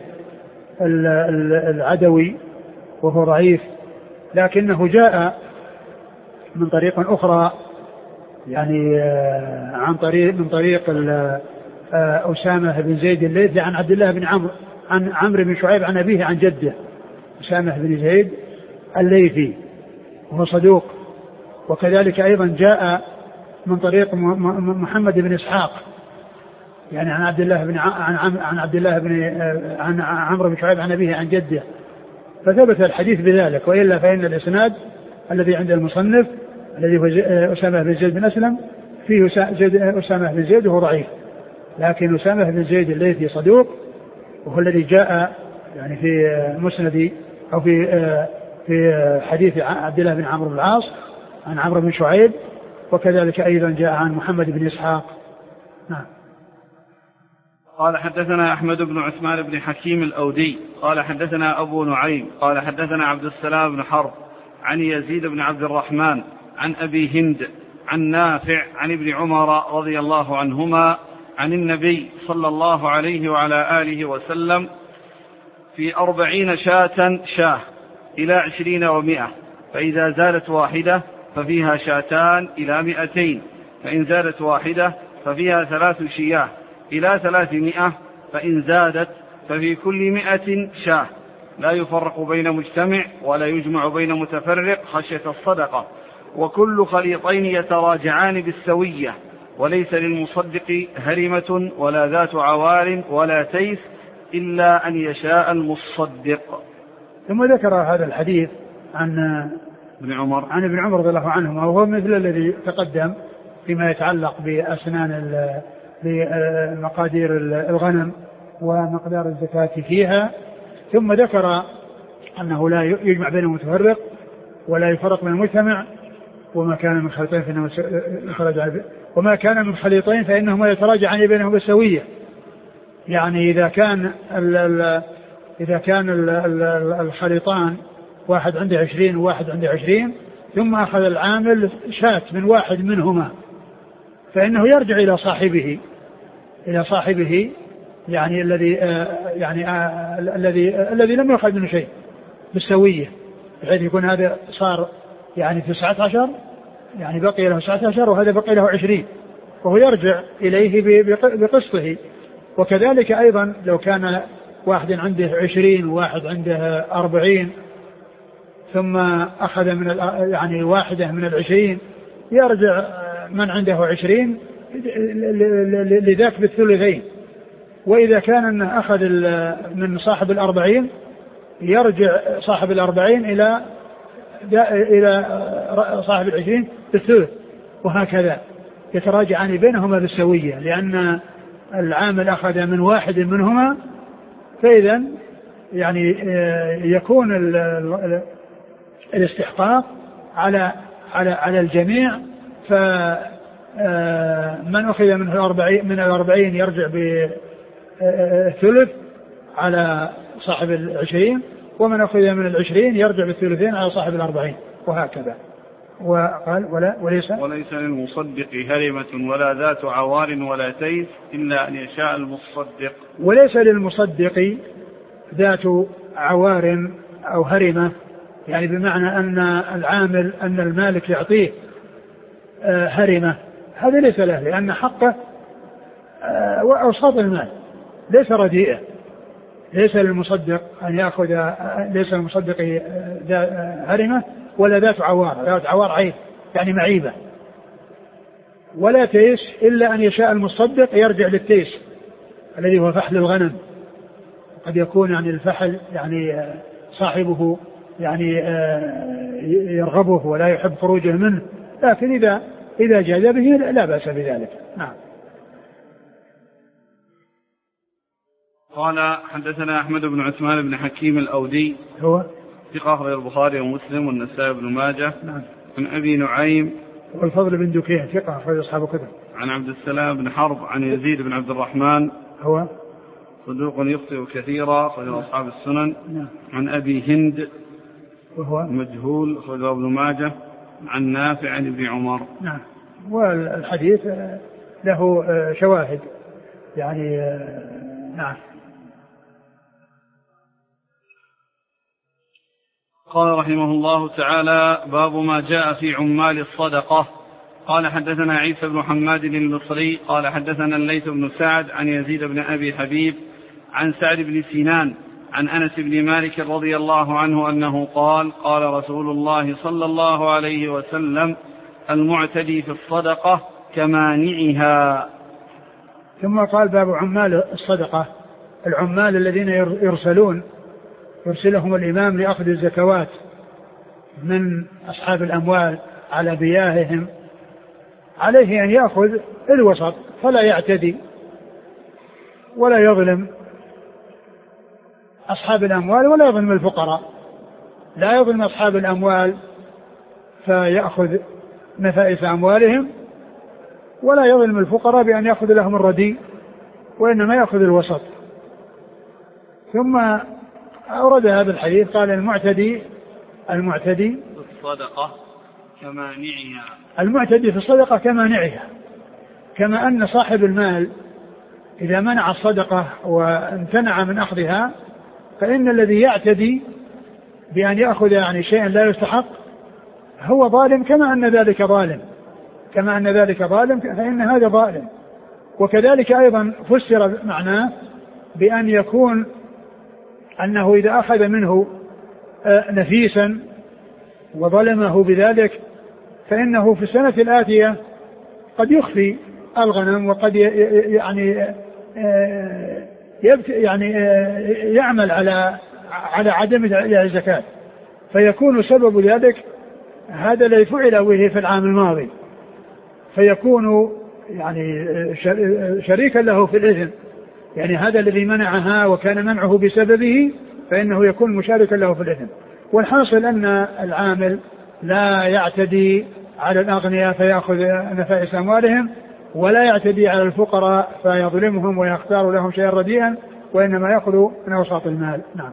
العدوي وهو ضعيف، لكنه جاء من طريق أخرى يعني من طريق أسامة بن زيد الليثي عن عبد الله بن عمرو عن عمرو بن شعيب عن أبيه عن جده أسامة بن زيد الليثي وهو صدوق. وكذلك أيضا جاء من طريق محمد بن إسحاق يعني عن عبد الله بن عن عمرو بن شعيب عن أبيه عن جده، فثبت الحديث بذلك. وإلا فإن الإسناد الذي عند المصنف الذي هو أسامة بن زيد بن أسلم فيه أسامة بن زيد وهو ضعيف، لكن أسامة بن زيد الليثي صدوق، وهو الذي جاء يعني في مسند أو في حديث عبد الله بن عمرو بن العاص عن عمرو بن شعيب، وكذلك أيضا جاء عن محمد بن إسحاق. نعم. قال حدثنا أحمد بن عثمان بن حكيم الأودي قال حدثنا أبو نعيم قال حدثنا عبد السلام بن حرب عن يزيد بن عبد الرحمن عن أبي هند عن نافع عن ابن عمر رضي الله عنهما عن النبي صلى الله عليه وعلى آله وسلم في 40 شاة إلى 20 و100، فإذا زادت واحدة ففيها 200 إلى 200، فإن زادت واحدة ففيها 3 شياه إلى 300، فإن زادت ففي كل 100 شاه، لا يفرق بين مجتمع ولا يجمع بين متفرق خشية الصدقة، وكل خليطين يتراجعان بالسوية، وليس للمصدق هرمة ولا ذات عوار ولا تيس إلا أن يشاء المصدق. ثم ذكر هذا الحديث عن ابن عمر رضي الله عنهما، وهو مثل الذي تقدم فيما يتعلق بأسنان بمقادير الغنم ومقدار الزكاة فيها. ثم ذكر أنه لا يجمع بين المتفرق ولا يفرق بين المجتمع، وما كان من خليطين فإنه وما كان من خليطين فإنهما يتراجعان بينهم بالسوية. يعني إذا كان الخليطان واحد عنده 20 وواحد عنده 20، ثم أخذ العامل شاة من واحد منهما، فإنه يرجع إلى صاحبه يعني الذي لم يأخذ منه شيء بالسوية، بحيث يكون هذا صار يعني 19 يعني بقي له 19 وهذا بقي له 20، وهو يرجع إليه بقسطه. وكذلك أيضا لو كان واحد عنده 20 وواحد عنده 40، ثم أخذ من يعني واحدة من 20، يرجع من عنده 20 لذاك بالثلثين. وإذا كان أخذ من صاحب 40، يرجع صاحب 40 إلى صاحب 20 بالثلث، وهكذا يتراجعان بينهما بالسوية، لأن العامل أخذ من واحد منهما، فإذا يعني يكون الاستحقاق على الجميع. فمن أخذ من 40 يرجع بثلث على صاحب 20، ومن أخذ من 20 يرجع بالثلثين على صاحب 40، وهكذا. وقال وليس للمصدق هرمة ولا ذات عوار ولا تيس إلا أن يشاء المصدق. وليس للمصدق ذات عوار أو هرمة، يعني بمعنى أن العامل أن المالك يعطيه هرمة، هذا ليس له، لأن حقه وأوساط المال ليس رديئة، ليس للمصدق أن يأخذ، ليس للمصدق هرمة ولا ذات عوار، ذات عوار عيب يعني معيبة، ولا تيس إلا أن يشاء المصدق يرجع للتيس الذي هو فحل الغنم. قد يكون يعني الفحل يعني صاحبه يعني يرغبه ولا يحب خروجه منه، لكن إذا جاز به لا بأس بذلك. نعم. قال حدثنا أحمد بن عثمان بن حكيم الأودي هو ثقة أخرج البخاري ومسلم والنسائي بن ماجه. نعم. عن أبي نعيم والفضل بن دكين ثقة أخرج أصحاب الكتب. عن عبد السلام بن حرب عن يزيد بن عبد الرحمن هو صدوق يخطئ كثيرا أخرج أصحاب السنن. نعم. عن أبي هند وهو مجهول أخرج ابن ماجه. عن نافع عن ابن عمر. نعم. والحديث له شواهد يعني. نعم. قال رحمه الله تعالى: باب ما جاء في عمال الصدقة. قال حدثنا عيسى بن حماد المصري قال حدثنا الليث بن سعد عن يزيد بن أبي حبيب عن سعد بن سنان عن أنس بن مالك رضي الله عنه أنه قال: قال رسول الله صلى الله عليه وسلم: المعتدي في الصدقة كمانعها. ثم قال: باب عمال الصدقة، العمال الذين يرسلهم الإمام لأخذ الزكوات من أصحاب الأموال على بياههم، عليه أن يأخذ الوسط فلا يعتدي ولا يظلم أصحاب الأموال ولا يظلم الفقراء، لا يظلم أصحاب الأموال فيأخذ نفائس أموالهم، ولا يظلم الفقراء بأن يأخذ لهم الرديء، وإنما يأخذ الوسط. ثم أورد هذا الحديث قال: المعتدي الصدقة كمانعها، المعتدي في الصدقة كمانعها، كما أن صاحب المال إذا منع الصدقة وامتنع من أخذها فإن الذي يعتدي بأن يأخذ يعني شيئا لا يستحق هو ظالم، كما أن ذلك ظالم فإن هذا ظالم. وكذلك أيضا فسر معناه بأن يكون أنه إذا أخذ منه نفيسا وظلمه بذلك فإنه في السنة الآتية قد يخفي الغنم، وقد يعمل على عدم الزكاة، فيكون سبب ذلك هذا الذي فعل به في العام الماضي، فيكون يعني شريكا له في الإثم، يعني هذا الذي منعها وكان منعه بسببه فإنه يكون مشاركا له في الإثم. والحاصل أن العامل لا يعتدي على الأغنياء فيأخذ نفائس أموالهم، ولا يعتدي على الفقراء فيظلمهم ويختار لهم شيئا رديئا، وإنما يأخذ من أوساط المال. نعم.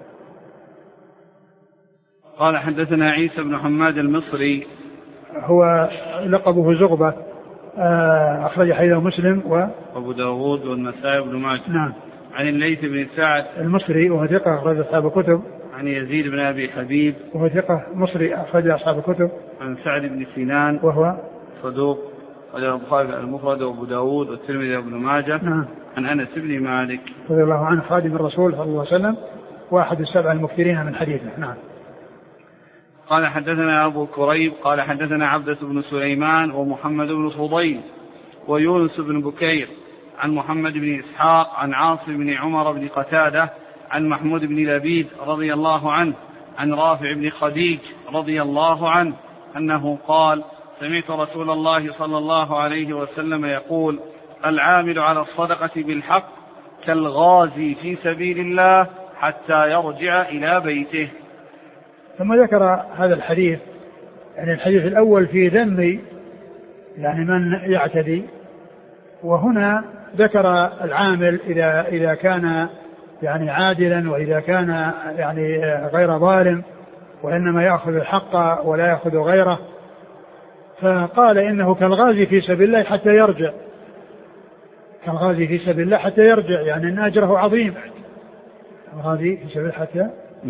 قال حدثنا عيسى بن حماد المصري هو لقبه زغبة، أخرج حديثه مسلم وأبو داود والنسائي بن ماجه. نعم. عن الليث بن سعد المصري وهو ثقة أخرج أصحاب الكتب. عن يزيد بن أبي حبيب وهو ثقة مصري أخرج أصحاب الكتب. عن سعد بن سنان وهو صدوق أخرج البخاري المفرد وأبو داود والترمذي وابن ماجه. نعم. عن أنس بن مالك رضي الله عنه خادم الرسول صلى الله عليه وسلم واحد السبع المكثرين من حديثه. نعم. قال حدثنا أبو كريب قال حدثنا عبدة بن سليمان ومحمد بن فضيل ويونس بن بكير عن محمد بن إسحاق عن عاصم بن عمر بن قتادة عن محمود بن لبيد رضي الله عنه عن رافع بن خديج رضي الله عنه أنه قال: سمعت رسول الله صلى الله عليه وسلم يقول: العامل على الصدقة بالحق كالغازي في سبيل الله حتى يرجع إلى بيته. ثم ذكر هذا الحديث، يعني الحديث الأول في ذم يعني من يعتدي، وهنا ذكر العامل إذا كان يعني عادلا، وإذا كان يعني غير ظالم وإنما يأخذ الحق ولا يأخذ غيره، فقال إنه كالغازي في سبيل الله حتى يرجع، كالغازي في سبيل الله حتى يرجع، يعني أن أجره عظيم. الغازي في سبيل حتى نعم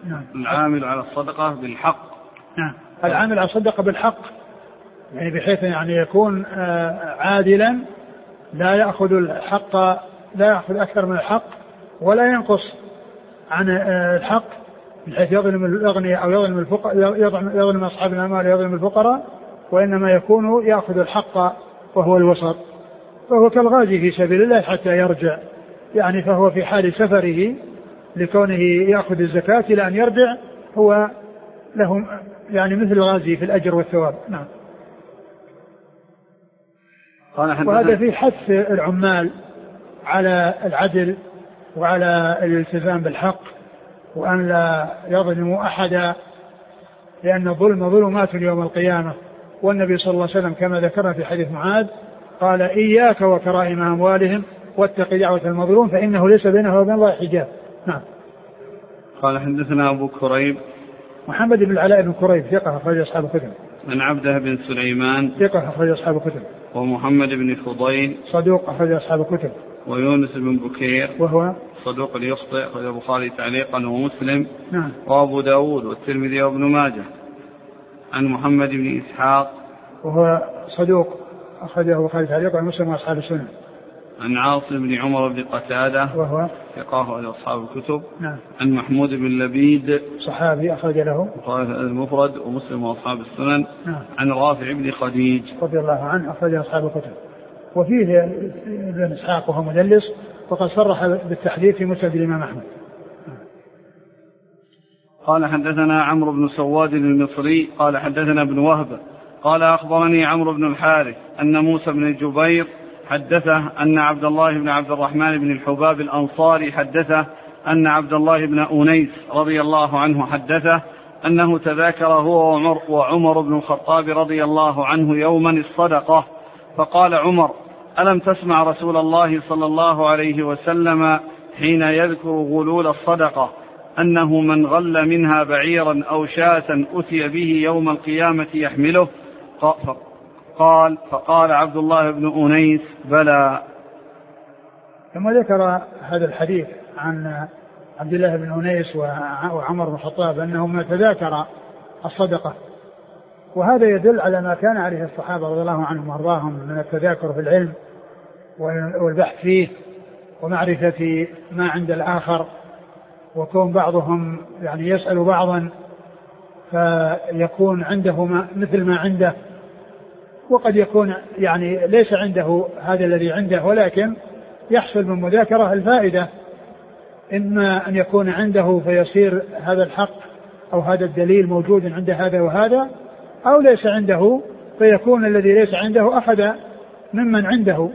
نعم. العامل على الصدقة بالحق. نعم. العامل على الصدقة بالحق، يعني بحيث يعني يكون عادلا، لا يأخذ الحق، لا يأخذ أكثر من الحق ولا ينقص عن الحق، بحيث يظلم الأغنياء أو يظلم الفقراء، يظلم أصحاب الأموال، يظلم الفقراء، وإنما يكون يأخذ الحق وهو الوسط. فهو كالغازي في سبيل الله حتى يرجع، يعني فهو في حال سفره لكونه يأخذ الزكاة إلى أن يرجع، هو له يعني مثل الغازي في الأجر والثواب. نعم. وهذا في حث العمال على العدل وعلى الالتزام بالحق، وأن لا يظلموا أحدا، لأن الظلم ظلمات يوم القيامة. والنبي صلى الله عليه وسلم كما ذكرنا في حديث معاذ قال: إياك وكرائم أموالهم واتق دعوة المظلوم فإنه ليس بينه وبين الله حجاب. نعم. قال: حدثنا أبو كريب محمد بن العلاء بن كريب ثقة أخرج أصحاب الكتب. عن عبده بن سليمان ثقة أخرج أصحاب الكتب. ومحمد بن فضيل صدوق أخرج أصحاب الكتب. ويونس بن بكير وهو صدوق يخطئ أخرج البخاري تعليقا ومسلم. نعم. وأبو داود والترمذي وابن ماجه. عن محمد بن إسحاق وهو صدوق أخرجه البخاري تعليقا ومسلم وأصحاب السنن. عن عاصم بن عمر بن قتادة وهو ثقة أصحاب الكتب. نعم. عن محمود بن لبيد صحابي أخرج له البخاري المفرد ومسلم وأصحاب السنن. نعم. عن رافع بن خديج رضي الله عنه أخرج أصحاب الكتب. وفيه ابن إسحاق وهو مدلس، وقد صرح بالتحديث في مسند الإمام أحمد. قال: حدثنا عمرو بن سواد المصري قال: حدثنا ابن وهب قال: أخبرني عمرو بن الحارث أن موسى بن الجبير حدثه أن عبد الله بن عبد الرحمن بن الحباب الأنصاري حدثه أن عبد الله بن أنيس رضي الله عنه حدثه أنه تذاكر هو وعمر بن الخطاب رضي الله عنه يوما الصدقة، فقال عمر: ألم تسمع رسول الله صلى الله عليه وسلم حين يذكر غلول الصدقة أنه من غل منها بعيرا أو شاة أتي به يوم القيامة يحمله؟ فقال عبد الله بن أنيس: بلى. ثم ذكر هذا الحديث عن عبد الله بن أنيس وعمر بن الخطاب أنهما تذاكر الصدقة، وهذا يدل على ما كان عليه الصحابة رضي الله عنهم وارضاهم من التذاكر في العلم والبحث فيه ومعرفة ما عند الآخر، وكون بعضهم يعني يسأل بعضا فيكون عنده مثل ما عنده، وقد يكون يعني ليس عنده هذا الذي عنده، ولكن يحصل من مذاكرة الفائدة، إما أن يكون عنده فيصير هذا الحق أو هذا الدليل موجود عند هذا وهذا، أو ليس عنده فيكون الذي ليس عنده أخذ ممن عنده.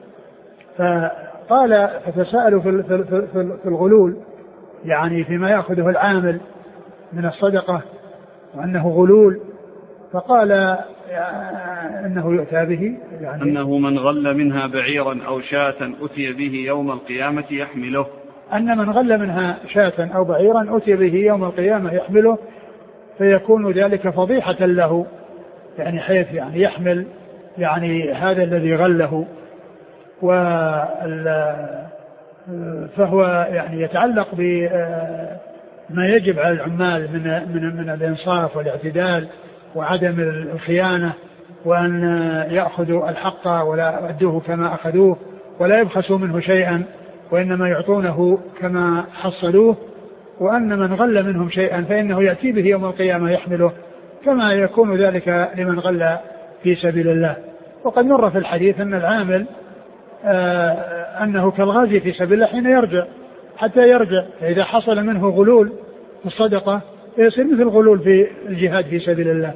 فقال: فتساءلوا في الغلول، يعني فيما يأخذه العامل من الصدقة وأنه غلول، فقال أنه يؤتى به، يعني أنه من غل منها بعيرا أو شاة أتي به يوم القيامة يحمله، أن من غل منها شاة أو بعيرا أتي به يوم القيامة يحمله، فيكون ذلك فضيحة له، يعني حيث يعني يحمل يعني هذا الذي غله، فهو يعني يتعلق بما يجب على العمال من الإنصاف والاعتدال وعدم الخيانة، وأن يأخذوا الحق ولا يؤدوه كما أخذوه ولا يبخسوا منه شيئا، وإنما يعطونه كما حصلوه، وأن من غل منهم شيئا فإنه يأتي به يوم القيامة يحمله، كما يكون ذلك لمن غل في سبيل الله. وقد مر في الحديث أن العامل أنه كالغازي في سبيل الله حين يرجع حتى يرجع، فإذا حصل منه غلول في الصدقة يصير مثل غلول في الجهاد في سبيل الله.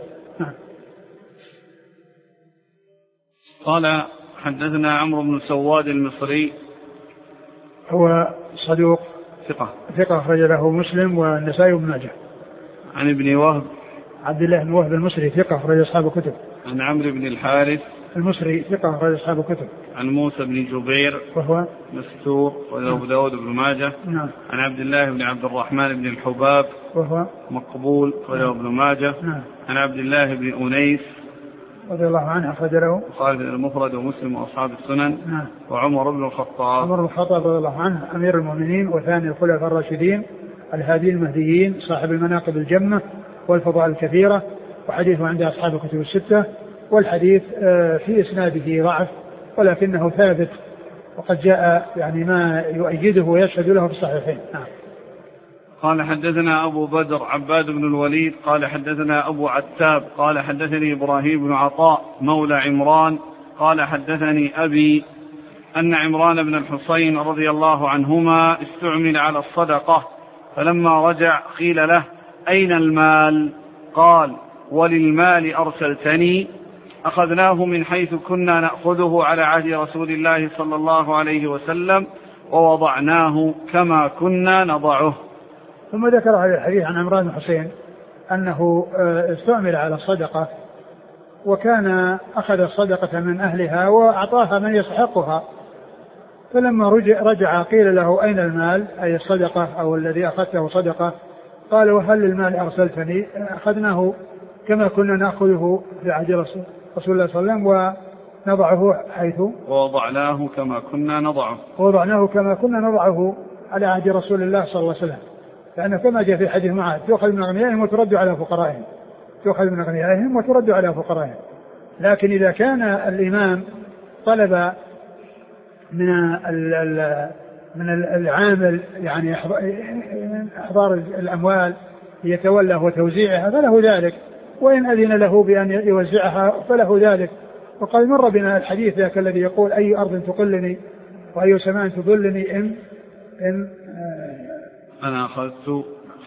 قال: حدثنا عمرو بن سواد المصري هو صدوق ثقة أخرج له مسلم والنسائي وابن ماجه. عن ابن وهب عبد الله بن وهب المصري ثقة أخرج أصحاب الكتب. عن عمرو بن الحارث المصري ثقة أخرج أصحاب الكتب. عن موسى بن جبير وهو مستور وأبو داود بن ماجه. نعم. عن عبد الله بن عبد الرحمن بن الحباب وهو مقبول وأبو ابن ماجه. نعم. عن عبد الله بن أنيس رضي الله عنه أخرج له البخاري المفرد ومسلم وأصحاب السنن. نعم. وعمر بن الخطاب رضي الله عنه أمير المؤمنين وثاني الخلفاء الراشدين الهادي المهديين صاحب المناقب الجمة والفضائل الكثيرة، وحديثه عند أصحاب الكتب الستة، والحديث في إسناده ضعف ولكنه ثابت، وقد جاء يعني ما يؤيده ويشهد له في الصحيحين. قال حدثنا أبو بدر عباد بن الوليد قال حدثنا أبو عتاب قال حدثني إبراهيم بن عطاء مولى عمران قال حدثني أبي أن عمران بن الحصين رضي الله عنهما استعمل على الصدقة، فلما رجع قيل له: أين المال؟ قال: وللمال أرسلتني؟ أخذناه من حيث كنا نأخذه على عهد رسول الله صلى الله عليه وسلم ووضعناه كما كنا نضعه. ثم ذكر هذا الحديث عن عمران بن الحصين أنه استعمل على الصدقة، وكان أخذ الصدقة من أهلها وأعطاها من يستحقها، فلما رجع قيل له: أين المال؟ أي الصدقة أو الذي أخذته صدقة. قال: وهل المال أرسلتني؟ أخذناه كما كنا نأخذه في عهد رسول الله صلى الله عليه وسلم ونضعه حيث ووضعناه كما كنا نضعه على عهد رسول الله صلى الله عليه وسلم، لأنه كما جاء في حديث معه: تؤخذ من أغنيائهم وترد على فقرائهم. لكن إذا كان الإمام طلب من العامل يعني إحضار الأموال ليتولى وتوزيعها فله ذلك، وإن أذن له بأن يوزعها فله ذلك. وقد مر بنا الحديث ذاك الذي يقول: أي أرض تقلني وأي سماء تظلني إن أنا أخذت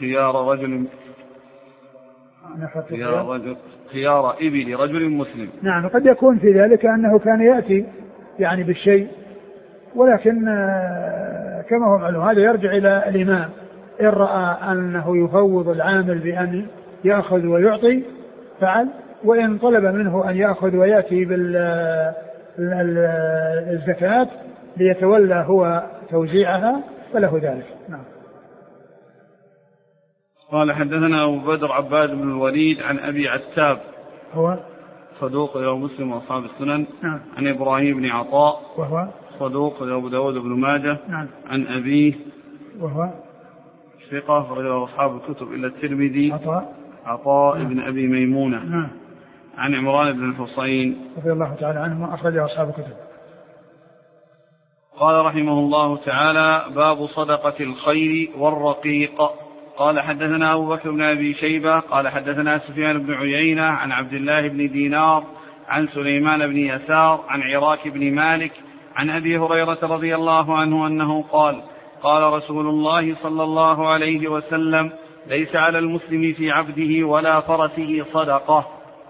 خيار إبل رجل مسلم. نعم، قد يكون في ذلك أنه كان يأتي يعني بالشيء، ولكن كما هو معلوم هذا يرجع إلى الإمام، إن رأى أنه يفوض العامل بأن يأخذ ويعطي فعل، وإن طلب منه أن يأخذ ويأتي بالزكاة ليتولى هو توزيعها فله ذلك. نعم. قال حدثنا أبو بدر عباد بن الوليد عن أبي عتاب هو صدوق رواه مسلم وأصحاب السنن. نعم. عن إبراهيم بن عطاء وهو صدوق رواه أبو داود بن ماجه. نعم. عن أبيه وهو ثقة رواه أصحاب الكتب إلا الترمذي عطاء نعم. بن أبي ميمونة. نعم. عن عمران بن الحصين رضي الله تعالى عنه أخرجه أصحاب الكتب. قال رحمه الله تعالى: باب صدقة الخير والرقيق. قال حدثنا أبو بكر بن أبي شيبة قال حدثنا سفيان بن عيينة عن عبد الله بن دينار عن سليمان بن يسار عن عراك بن مالك عن أبي هريرة رضي الله عنه أنه قال: قال رسول الله صلى الله عليه وسلم: ليس على المسلم في عبده ولا فرسه صدقة.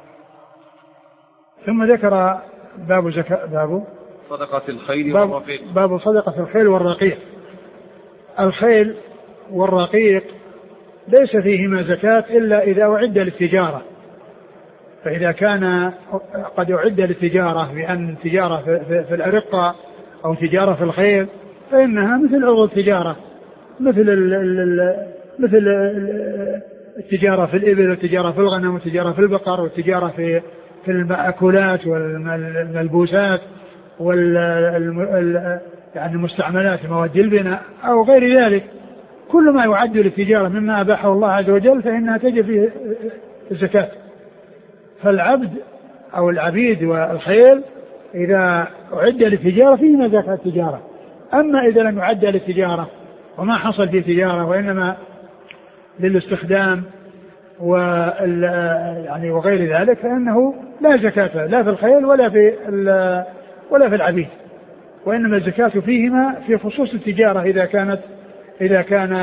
ثم ذكر باب صدقة الخيل والرقيق. باب صدقة الخيل والرقيق. الخيل والرقيق ليس فيهما زكاة إلا إذا أعد للتجارة، فإذا كان قد أعد للتجارة بأن تجارة في الأرقة أو تجارة في الخيل فإنها مثل عروض التجارة، مثل التجارة في الإبل والتجارة في الغنم والتجارة في البقر والتجارة في المأكولات والملبوسات يعني المستعملات مواد البناء أو غير ذلك. كل ما يعد للتجارة مما أباحه الله عز وجل فإنها تجب فيه الزكاة. فالعبد أو العبيد والخيل إذا أعد للتجارة فيهما زكاة التجارة. أما إذا لم يعد للتجارة وما حصل فيه تجارة وإنما للاستخدام يعني وغير ذلك فإنه لا زكاة لا في الخيل ولا في العبيد، وإنما الزكاة فيهما في خصوص التجارة إذا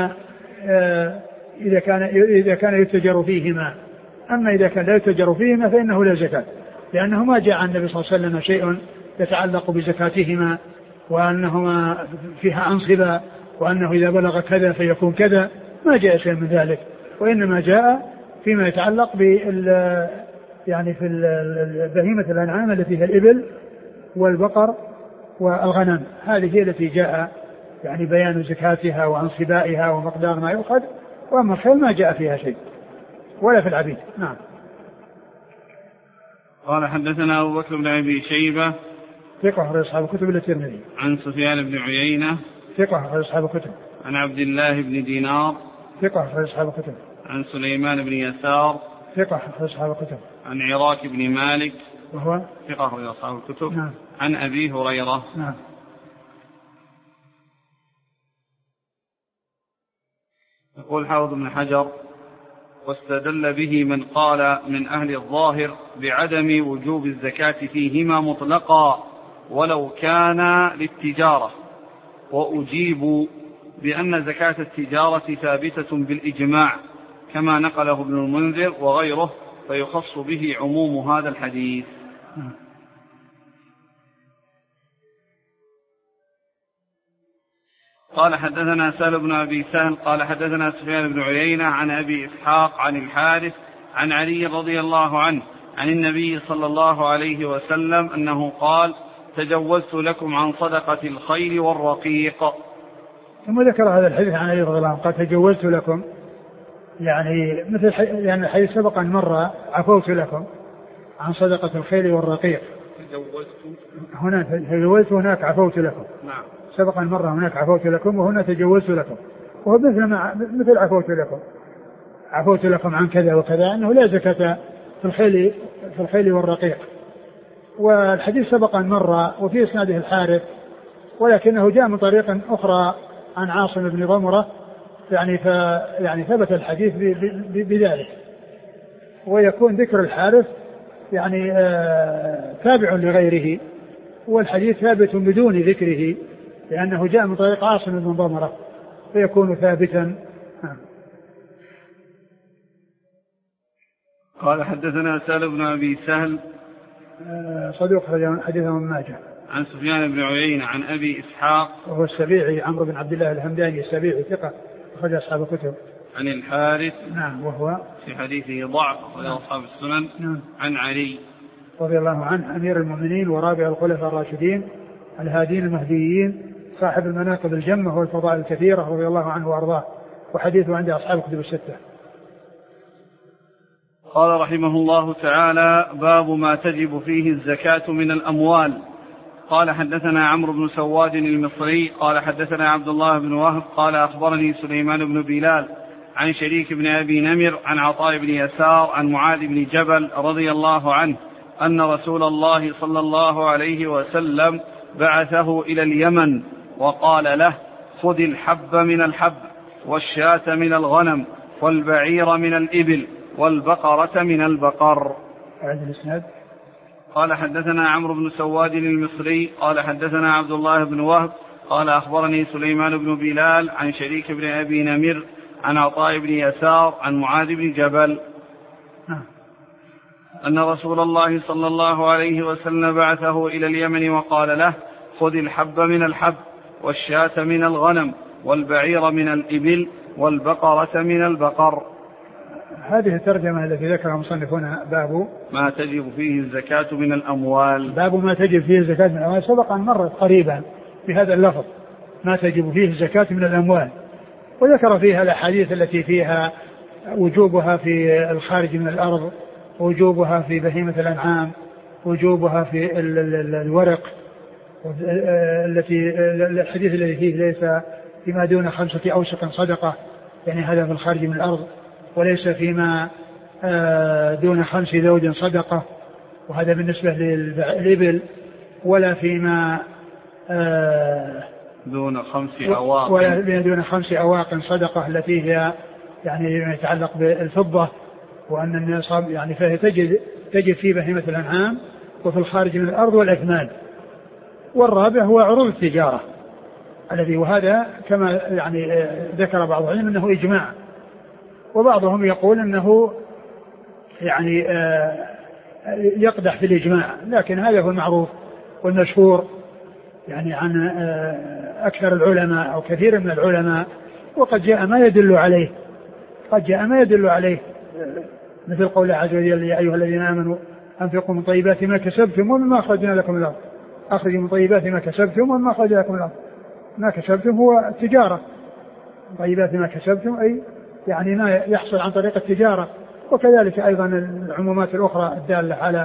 كان يتجر فيهما. أما إذا كان لا يتجر فيهما فإنه لا زكاة، لأنه ما جاء عن النبي صلى الله عليه وسلم شيء يتعلق بزكاتهما وأنهما فيها أنصبة وأنه إذا بلغ كذا فيكون كذا، ما جاء شيء من ذلك، وإنما جاء فيما يتعلق يعني في بهيمة الأنعام التي هي الإبل والبقر والغنم، هذه هي التي جاء يعني بيان زكاتها وانصبائها ومقدار ما يؤخذ. وأما الخيل ما جاء فيها شيء ولا في العبيد. نعم. قال حدثنا أبو بكر بن أبي شيبة ثقة أخرج أصحاب الكتب إلا الترمذي. عن سفيان بن عيينة ثقة أخرج أصحاب الكتب. عن عبد الله بن دينار ثقة أخرج أصحاب الكتب. عن سليمان بن يسار ثقة أخرج أصحاب الكتب. عن عراك بن مالك وهو ثقة أخرج أصحاب الكتب. نعم. عن أبي هريرة. نعم. يقول حافظ بن حجر: واستدل به من قال من أهل الظاهر بعدم وجوب الزكاة فيهما مطلقا ولو كان للتجارة، وأجيب بأن زكاة التجارة ثابتة بالإجماع كما نقله ابن المنذر وغيره، فيخص به عموم هذا الحديث. قال حدثنا سهل بن أبي سهل قال حدثنا سفيان بن عيينة عن أبي إسحاق عن الحارث عن علي رضي الله عنه عن النبي صلى الله عليه وسلم أنه قال: تجوزت لكم عن صدقة الخيل والرقيق. ثم ذكر هذا الحديث عن علي رضي الله عنه قال: تجوزت لكم، يعني مثل يعني الحديث سبق أن مر عفوت لكم عن صدقة الخيل والرقيق. تجوزت هناك عفوت لكم. نعم. سبق أن مر هناك عفوت لكم وهنا تجوزت لكم، وهو مثل عفوت لكم عن كذا وكذا، أنه لا زكاة في الخيل والرقيق. والحديث سبق أن مر وفي إسناده الحارث، ولكنه جاء من طريق أخرى عن عاصم بن ضمرة، يعني ثبت الحديث بذلك، ويكون ذكر الحارث يعني تابع لغيره، والحديث ثابت بدون ذكره لأنه جاء من طريق عاصم بن ضمرة فيكون ثابتا. قال حدثنا سهل بن أبي سهل صدوق حديثه من ماجه. عن سفيان بن عيينة عن أبي إسحاق وهو السبيعي عمرو بن عبد الله الهمداني السبيعي ثقة أخرج أصحاب الكتب. عن الحارث نعم وهو في حديثه ضعف وله أصحاب السنن. نعم. عن علي رضي الله عنه أمير المؤمنين ورابع الخلفاء الراشدين الهادين المهديين صاحب المناقب الجمة والفضائل الكثيرة رضي الله عنه وأرضاه، وحديثه عند أصحاب الكتب الستة. قال رحمه الله تعالى: باب ما تجب فيه الزكاة من الأموال. قال حدثنا عمرو بن سواد المصري قال حدثنا عبد الله بن وهب قال أخبرني سليمان بن بلال عن شريك بن أبي نمر عن عطاء بن يسار عن معاذ بن جبل رضي الله عنه أن رسول الله صلى الله عليه وسلم بعثه إلى اليمن وقال له: خذ الحب من الحب والشاة من الغنم والبعير من الإبل والبقرة من البقر. قال حدثنا عمرو بن سواد المصري قال حدثنا عبد الله بن وهب قال أخبرني سليمان بن بلال عن شريك بن أبي نمر عن عطاء بن يسار عن معاذ بن جبل أن رسول الله صلى الله عليه وسلم بعثه إلى اليمن وقال له: خذ الحب من الحب والشاة من الغنم والبعير من الإبل والبقرة من البقر. هذه الترجمة التي ذكرها المصنف هنا باب ما تجب فيه الزكاة من الأموال. باب ما تجب فيه الزكاة من الأموال سبق أن مرت قريبا بهذا اللفظ ما تجب فيه الزكاة من الأموال، وذكر فيها الأحاديث التي فيها وجوبها في الخارج من الأرض، وجوبها في بهيمة الأنعام، وجوبها في الورق، الحديث الذي فيه ليس فيما دون 5 أوسق صدقة، يعني هذا في الخارج من الأرض، وليس فيما دون 5 ذود صدقة، وهذا بالنسبة للإبل، ولا فيما دون 5 أواق ولا دون 5 أواق صدقة التي هي يعني يتعلق بالفضة، وأن النصاب يعني فهي تجد في بهيمة الأنعام وفي الخارج من الأرض والأثمان. والرابع هو عروض التجارة الذي وهذا كما يعني ذكر بعض العلم أنه إجماع، وبعضهم يقول أنه يعني يقدح في الإجماع، لكن هذا هو المعروف والمشهور يعني عن أكثر العلماء أو كثير من العلماء، وقد جاء ما يدل عليه مثل قول الله عز وجل: يا أيها الذين آمنوا أنفقوا من طيبات ما كسبتم ومما أخرجنا لكم من الأرض. أخرجوا من طيبات ما كسبتم ومما أخرجنا لكم من الأرض. ما كسبتم هو التجارة، طيبات ما كسبتم أي يعني ما يحصل عن طريق التجارة، وكذلك أيضا العمومات الأخرى الدالة على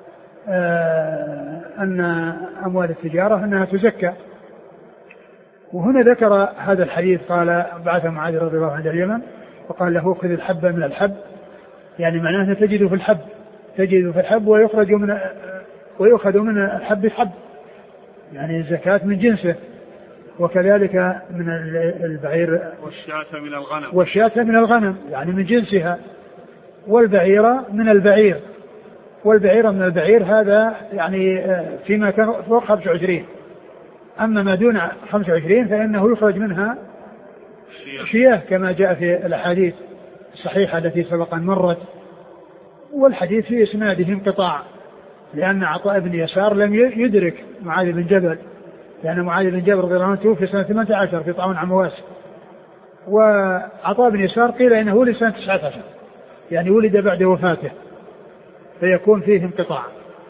أن أموال التجارة أنها تزكى. وهنا ذكر هذا الحديث قال: بعث معاذ رضي الله عنه اليمن وقال له خذ الحبة من الحب، يعني معناه تجد في الحب ويؤخذ من الحب حب، يعني الزكاة من جنسه. وكذلك من البعير والشاة من الغنم يعني من جنسها، والبعيرة من البعير من البعير، هذا يعني فيما كان فوق 25. أما ما دون 25 فإنه يخرج منها شياه كما جاء في الأحاديث الصحيحة التي سبق أن مرت. والحديث في إسناده انقطاع، لأن عطاء بن يسار لم يدرك معاذ بن جبل، لأن معاذ بن جبل رضي الله عنه توفي سنة 18 في طاعون عمواس، وعطاء بن يسار قيل إنه ولد سنة 19، يعني ولد بعد وفاته، فيكون فيه انقطاع.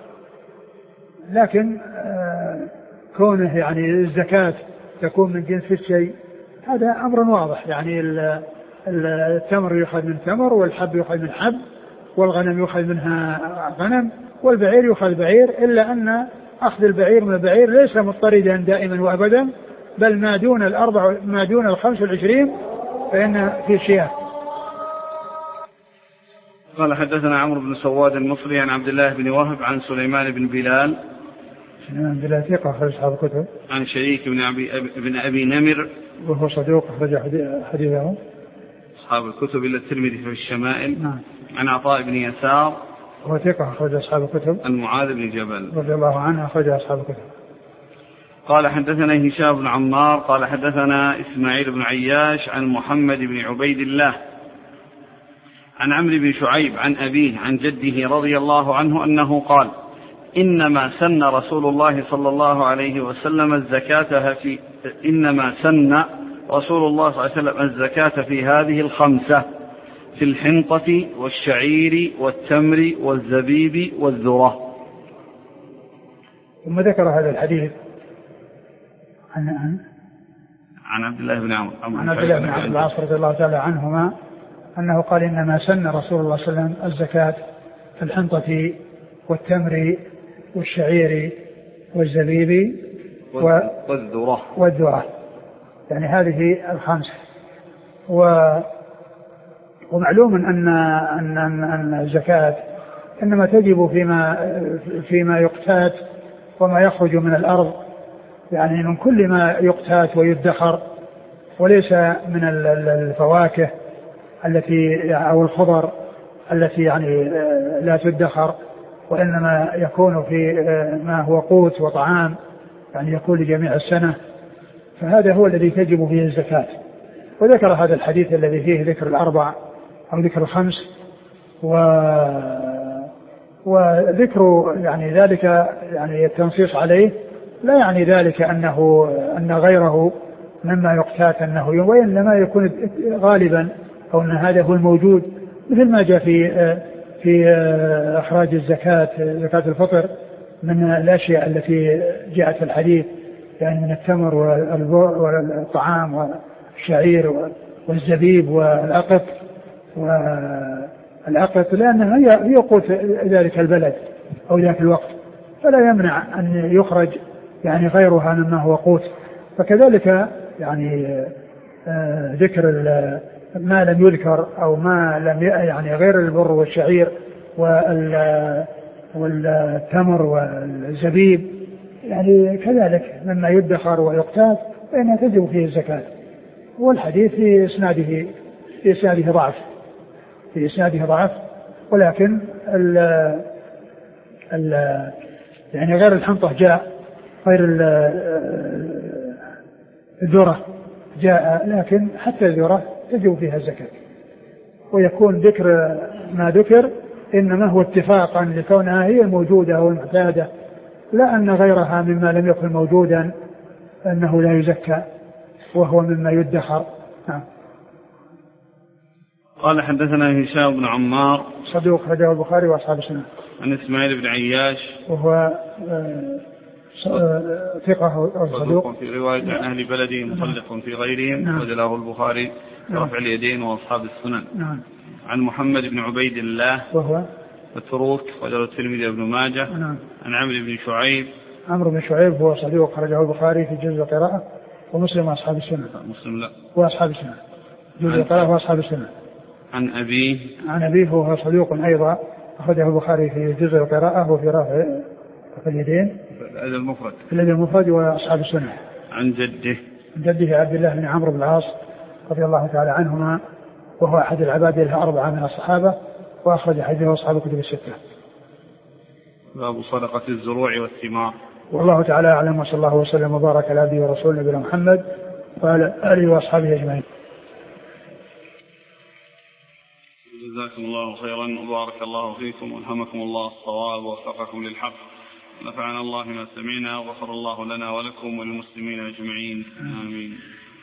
لكن كونه يعني الزكاة تكون من جنس الشيء هذا أمر واضح، يعني التمر يؤخذ من تمر، والحب يؤخذ من حب، والغنم يؤخذ منها غنم، والبعير يؤخذ بعير، إلا أن أخذ البعير من البعير ليس مضطردا دائما وأبدا، بل ما دون 25 فإن في شياه. قال حدثنا عمرو بن سواد المصري عن عبد الله بن وهب عن سليمان بن بلال ثقة أخرج أصحاب الكتب، عن شريك بن أبي نمر وهو صدوق أخرج حديثه أصحاب الكتب إلا الترمذي في الشمائل. نعم. عن عطاء بن يسار وهو ثقة أخرج أصحاب الكتب. عن معاذ بن جبل رضي الله عنه أخرج أصحاب الكتب. قال حدثنا هشام بن عمار قال حدثنا إسماعيل بن عياش عن محمد بن عبيد الله عن عمرو بن شعيب عن أبيه عن جده رضي الله عنه أنه قال إنما سن رسول الله صلى الله عليه وسلم الزكاة في هذه الخمسة: في الحنطة والشعير والتمر والزبيب والذرة. ثم ذكر هذا الحديث عن عبد الله بن عمرو عن عبد الله بن عبد العاص رضي الله تعالى عنهما أنه قال إنما سن رسول الله صلى الله عليه وسلم الزكاة في الحنطة والتمر والشعير والزبيب والذرة، يعني هذه الخمسة. ومعلوم أن الزكاة إنما تجب فيما يقتات وما يخرج من الأرض، يعني من كل ما يقتات ويدخر، وليس من الفواكه التي أو الخضر التي يعني لا تدخر، وإنما يكون في ما هو قوت وطعام، يعني يكون لجميع السنة، فهذا هو الذي تجب فيه الزكاة. وذكر هذا الحديث الذي فيه ذكر الأربع أو ذكر الخمس، وذكر يعني ذلك يعني التنصيص عليه لا يعني ذلك أن غيره مما يقتات أنه وإنما يكون غالبا أو أن هذا هو الموجود، مثل ما جاء في إخراج زكاة الفطر من الأشياء التي جاءت في الحديث، يعني من التمر والطعام والشعير والزبيب والعقط، لأنها هي قوت ذلك البلد أو ذاك الوقت، فلا يمنع أن يخرج يعني غيرها مما هو قوت. فكذلك يعني ذكر ما لم يذكر أو ما لم يعني غير البر والشعير والتمر والزبيب، يعني كذلك مما يدخر ويقتات فإنها تجب فيه الزكاة. والحديث في إسناده ضعف، ولكن يعني غير الحنطة جاء، غير الذرة جاء، لكن حتى الذرة تجب فيها الزكاة. ويكون ذكر ما ذكر إنما هو اتفاقا لكونها هي الموجودة والمعتادة، لا أن غيرها مما لم يكن موجودا أنه لا يزكى وهو مما يدخر. قال حدثنا هشام بن عمار صدوق أخرجه البخاري وأصحاب السنن. عن إسماعيل بن عياش وهو ثقة صدوق في رواية عن أهل بلده مخلف في غيرهم، وجله البخاري رفع اليدين وأصحاب السنن. عن محمد بن عبيد الله وهو متروك، وجله الترمذي وابن ماجه. عن عمرو بن شعيب هو صدوق أخرجه البخاري في جزء القراءة ومسلم وأصحاب السنن. مسلم لا وأصحاب السنن، جزء القراءة وأصحاب السنن. عن أبيه وهو صدوق أيضا، أخرجه البخاري في جزء القراءة وفي رفع اليدين في الأدب المفرد وأصحاب السنة. عن جده عبد الله بن عمرو بن العاص رضي الله تعالى عنهما، وهو أحد العباد الأربعة من الصحابة، وأخرج حديثه أصحاب الكتب الستة. باب صدقة الزروع والثمار. والله تعالى أعلم، وصلى الله وسلم وبارك على عبده ورسوله نبينا محمد وعلى آله وأصحابه أجمعين. جزاكم الله خيرا وبارك الله فيكم والهمكم الله الصواب ووفقكم للحق، نفعنا الله ما سمعنا وغفر الله لنا ولكم وللمسلمين أجمعين آمين.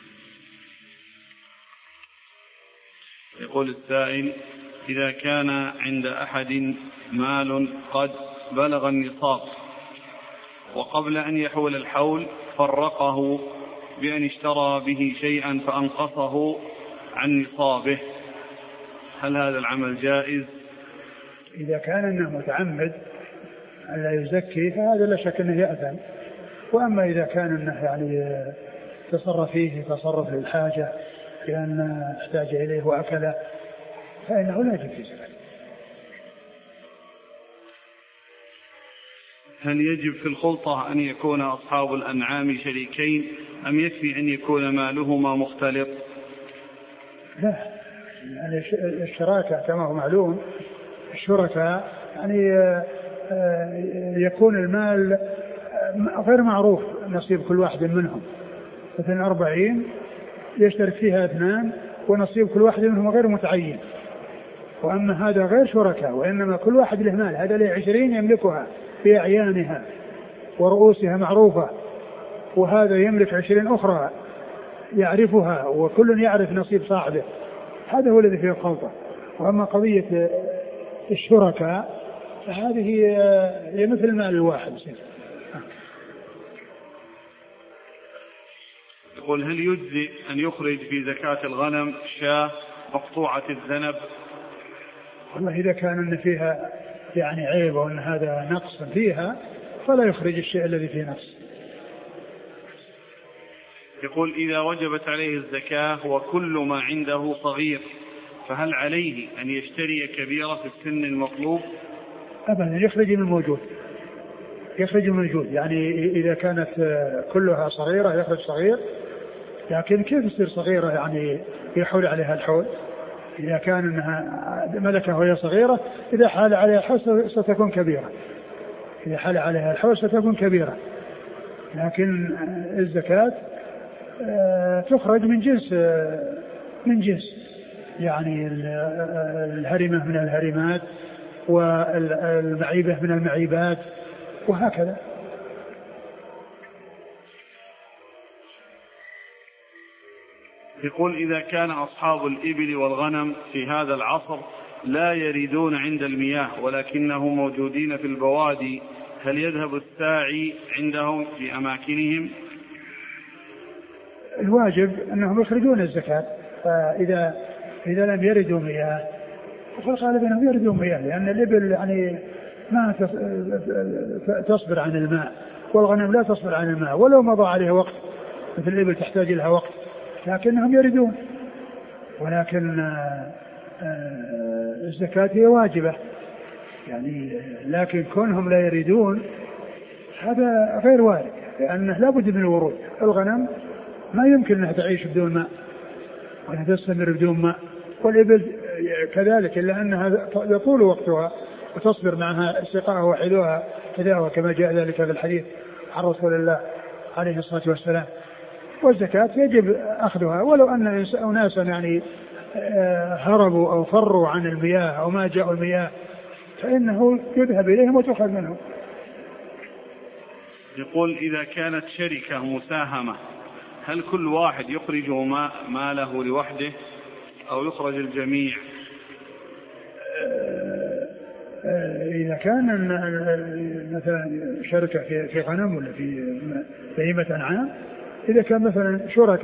يقول السائل: إذا كان عند أحد مال قد بلغ النصاب وقبل أن يحول الحول فرقه بأن اشترى به شيئا فأنقصه عن نصابه، هل هذا العمل جائز؟ إذا كان أنه متعمد ألا يزكي فهذا لا شك أنه يأثم، وأما إذا كان أنه يعني تصرف فيه تصرف للحاجة لأن احتاج إليه وأكله فإنه لا يجب في زكاة. هل يجب في الخلطة أن يكون أصحاب الأنعام شريكين أم يكفي أن يكون مالهما مختلط؟ لا، يعني الشراكة كما هو معلوم الشركاء يعني يكون المال غير معروف نصيب كل واحد منهم، مثلا 40 يشترك فيها 2 ونصيب كل واحد منهم غير متعين، وأما هذا غير شركاء وإنما كل واحد له مال، هذا له 20 يملكها في أعيانها ورؤوسها معروفة، وهذا يملك 20 أخرى يعرفها وكل يعرف نصيب صاحبه، هذا هو الذي فيه الخلطة. وأما قضية الشركاء فهذه هي مثل المال الواحد. يقول: هل يجزي أن يخرج في زكاة الغنم شاة مقطوعة الذنب؟ والله إذا كان أن فيها يعني عيب وأن هذا نقص فيها فلا يخرج الشيء الذي فيه نقص. يقول: إذا وجبت عليه الزكاة وكل ما عنده صغير فهل عليه أن يشتري كبيرة في السن المطلوب؟ أبدا، يخرج من الموجود، يخرج من الموجود، يعني إذا كانت كلها صغيرة يخرج صغير، لكن كيف تصير صغيرة يعني يحول عليها الحول؟ إذا كان أنها ملكة وهي صغيرة إذا حال عليها الحول ستكون كبيرة، إذا حال عليها الحول ستكون كبيرة، لكن الزكاة تخرج من جنس يعني الهرمة من الهرمات والمعيبة من المعيبات وهكذا. يقول: إذا كان أصحاب الإبل والغنم في هذا العصر لا يريدون عند المياه ولكنهم موجودين في البوادي، هل يذهب الساعي عندهم في أماكنهم؟ الواجب أنهم يخرجون الزكاة، فإذا لم يردوا مياه فالغالب أنهم يردون مياه، لأن الإبل يعني ما تصبر عن الماء والغنم لا تصبر عن الماء ولو مضى عليها وقت، مثل الإبل تحتاج لها وقت لكنهم يردون، ولكن الزكاة هي واجبة يعني، لكن كونهم لا يريدون هذا غير وارد، لأنه لا بد من الورود. الغنم ما يمكن أنها تعيش بدون ماء وأنها تستمر بدون ماء، والإبل كذلك إلا أنها يطول وقتها وتصبر معها سقاها وحلوها كذا، كما جاء ذلك في الحديث عن رسول الله عليه الصلاة والسلام. والزكاة يجب أخذها ولو أن أناسا يعني هربوا أو فروا عن المياه أو ما جاءوا المياه فإنه يذهب إليهم وتؤخذ منهم. يقول: إذا كانت شركة مساهمة هل كل واحد يخرج ماله لوحده أو يخرج الجميع؟ إذا كان مثلا شركة في غنم ولا في بهيمة أنعام، إذا كان مثلا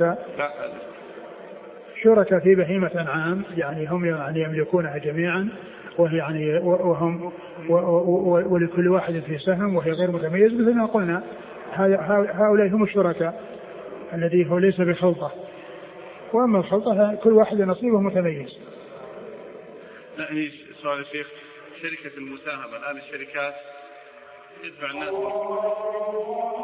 شركة في بهيمة أنعام يعني هم يعني يملكونها جميعا وهي يعني وهم ولكل واحد في سهم وهي غير متميز، مثل ما قلنا هؤلاء هم الشركاء الذي هو ليس بخلطة، وأما الخلطة كل واحد نصيبه متميز. لا هي سؤال الشيخ، شركة المساهمة الآن الشركات يدفع الناس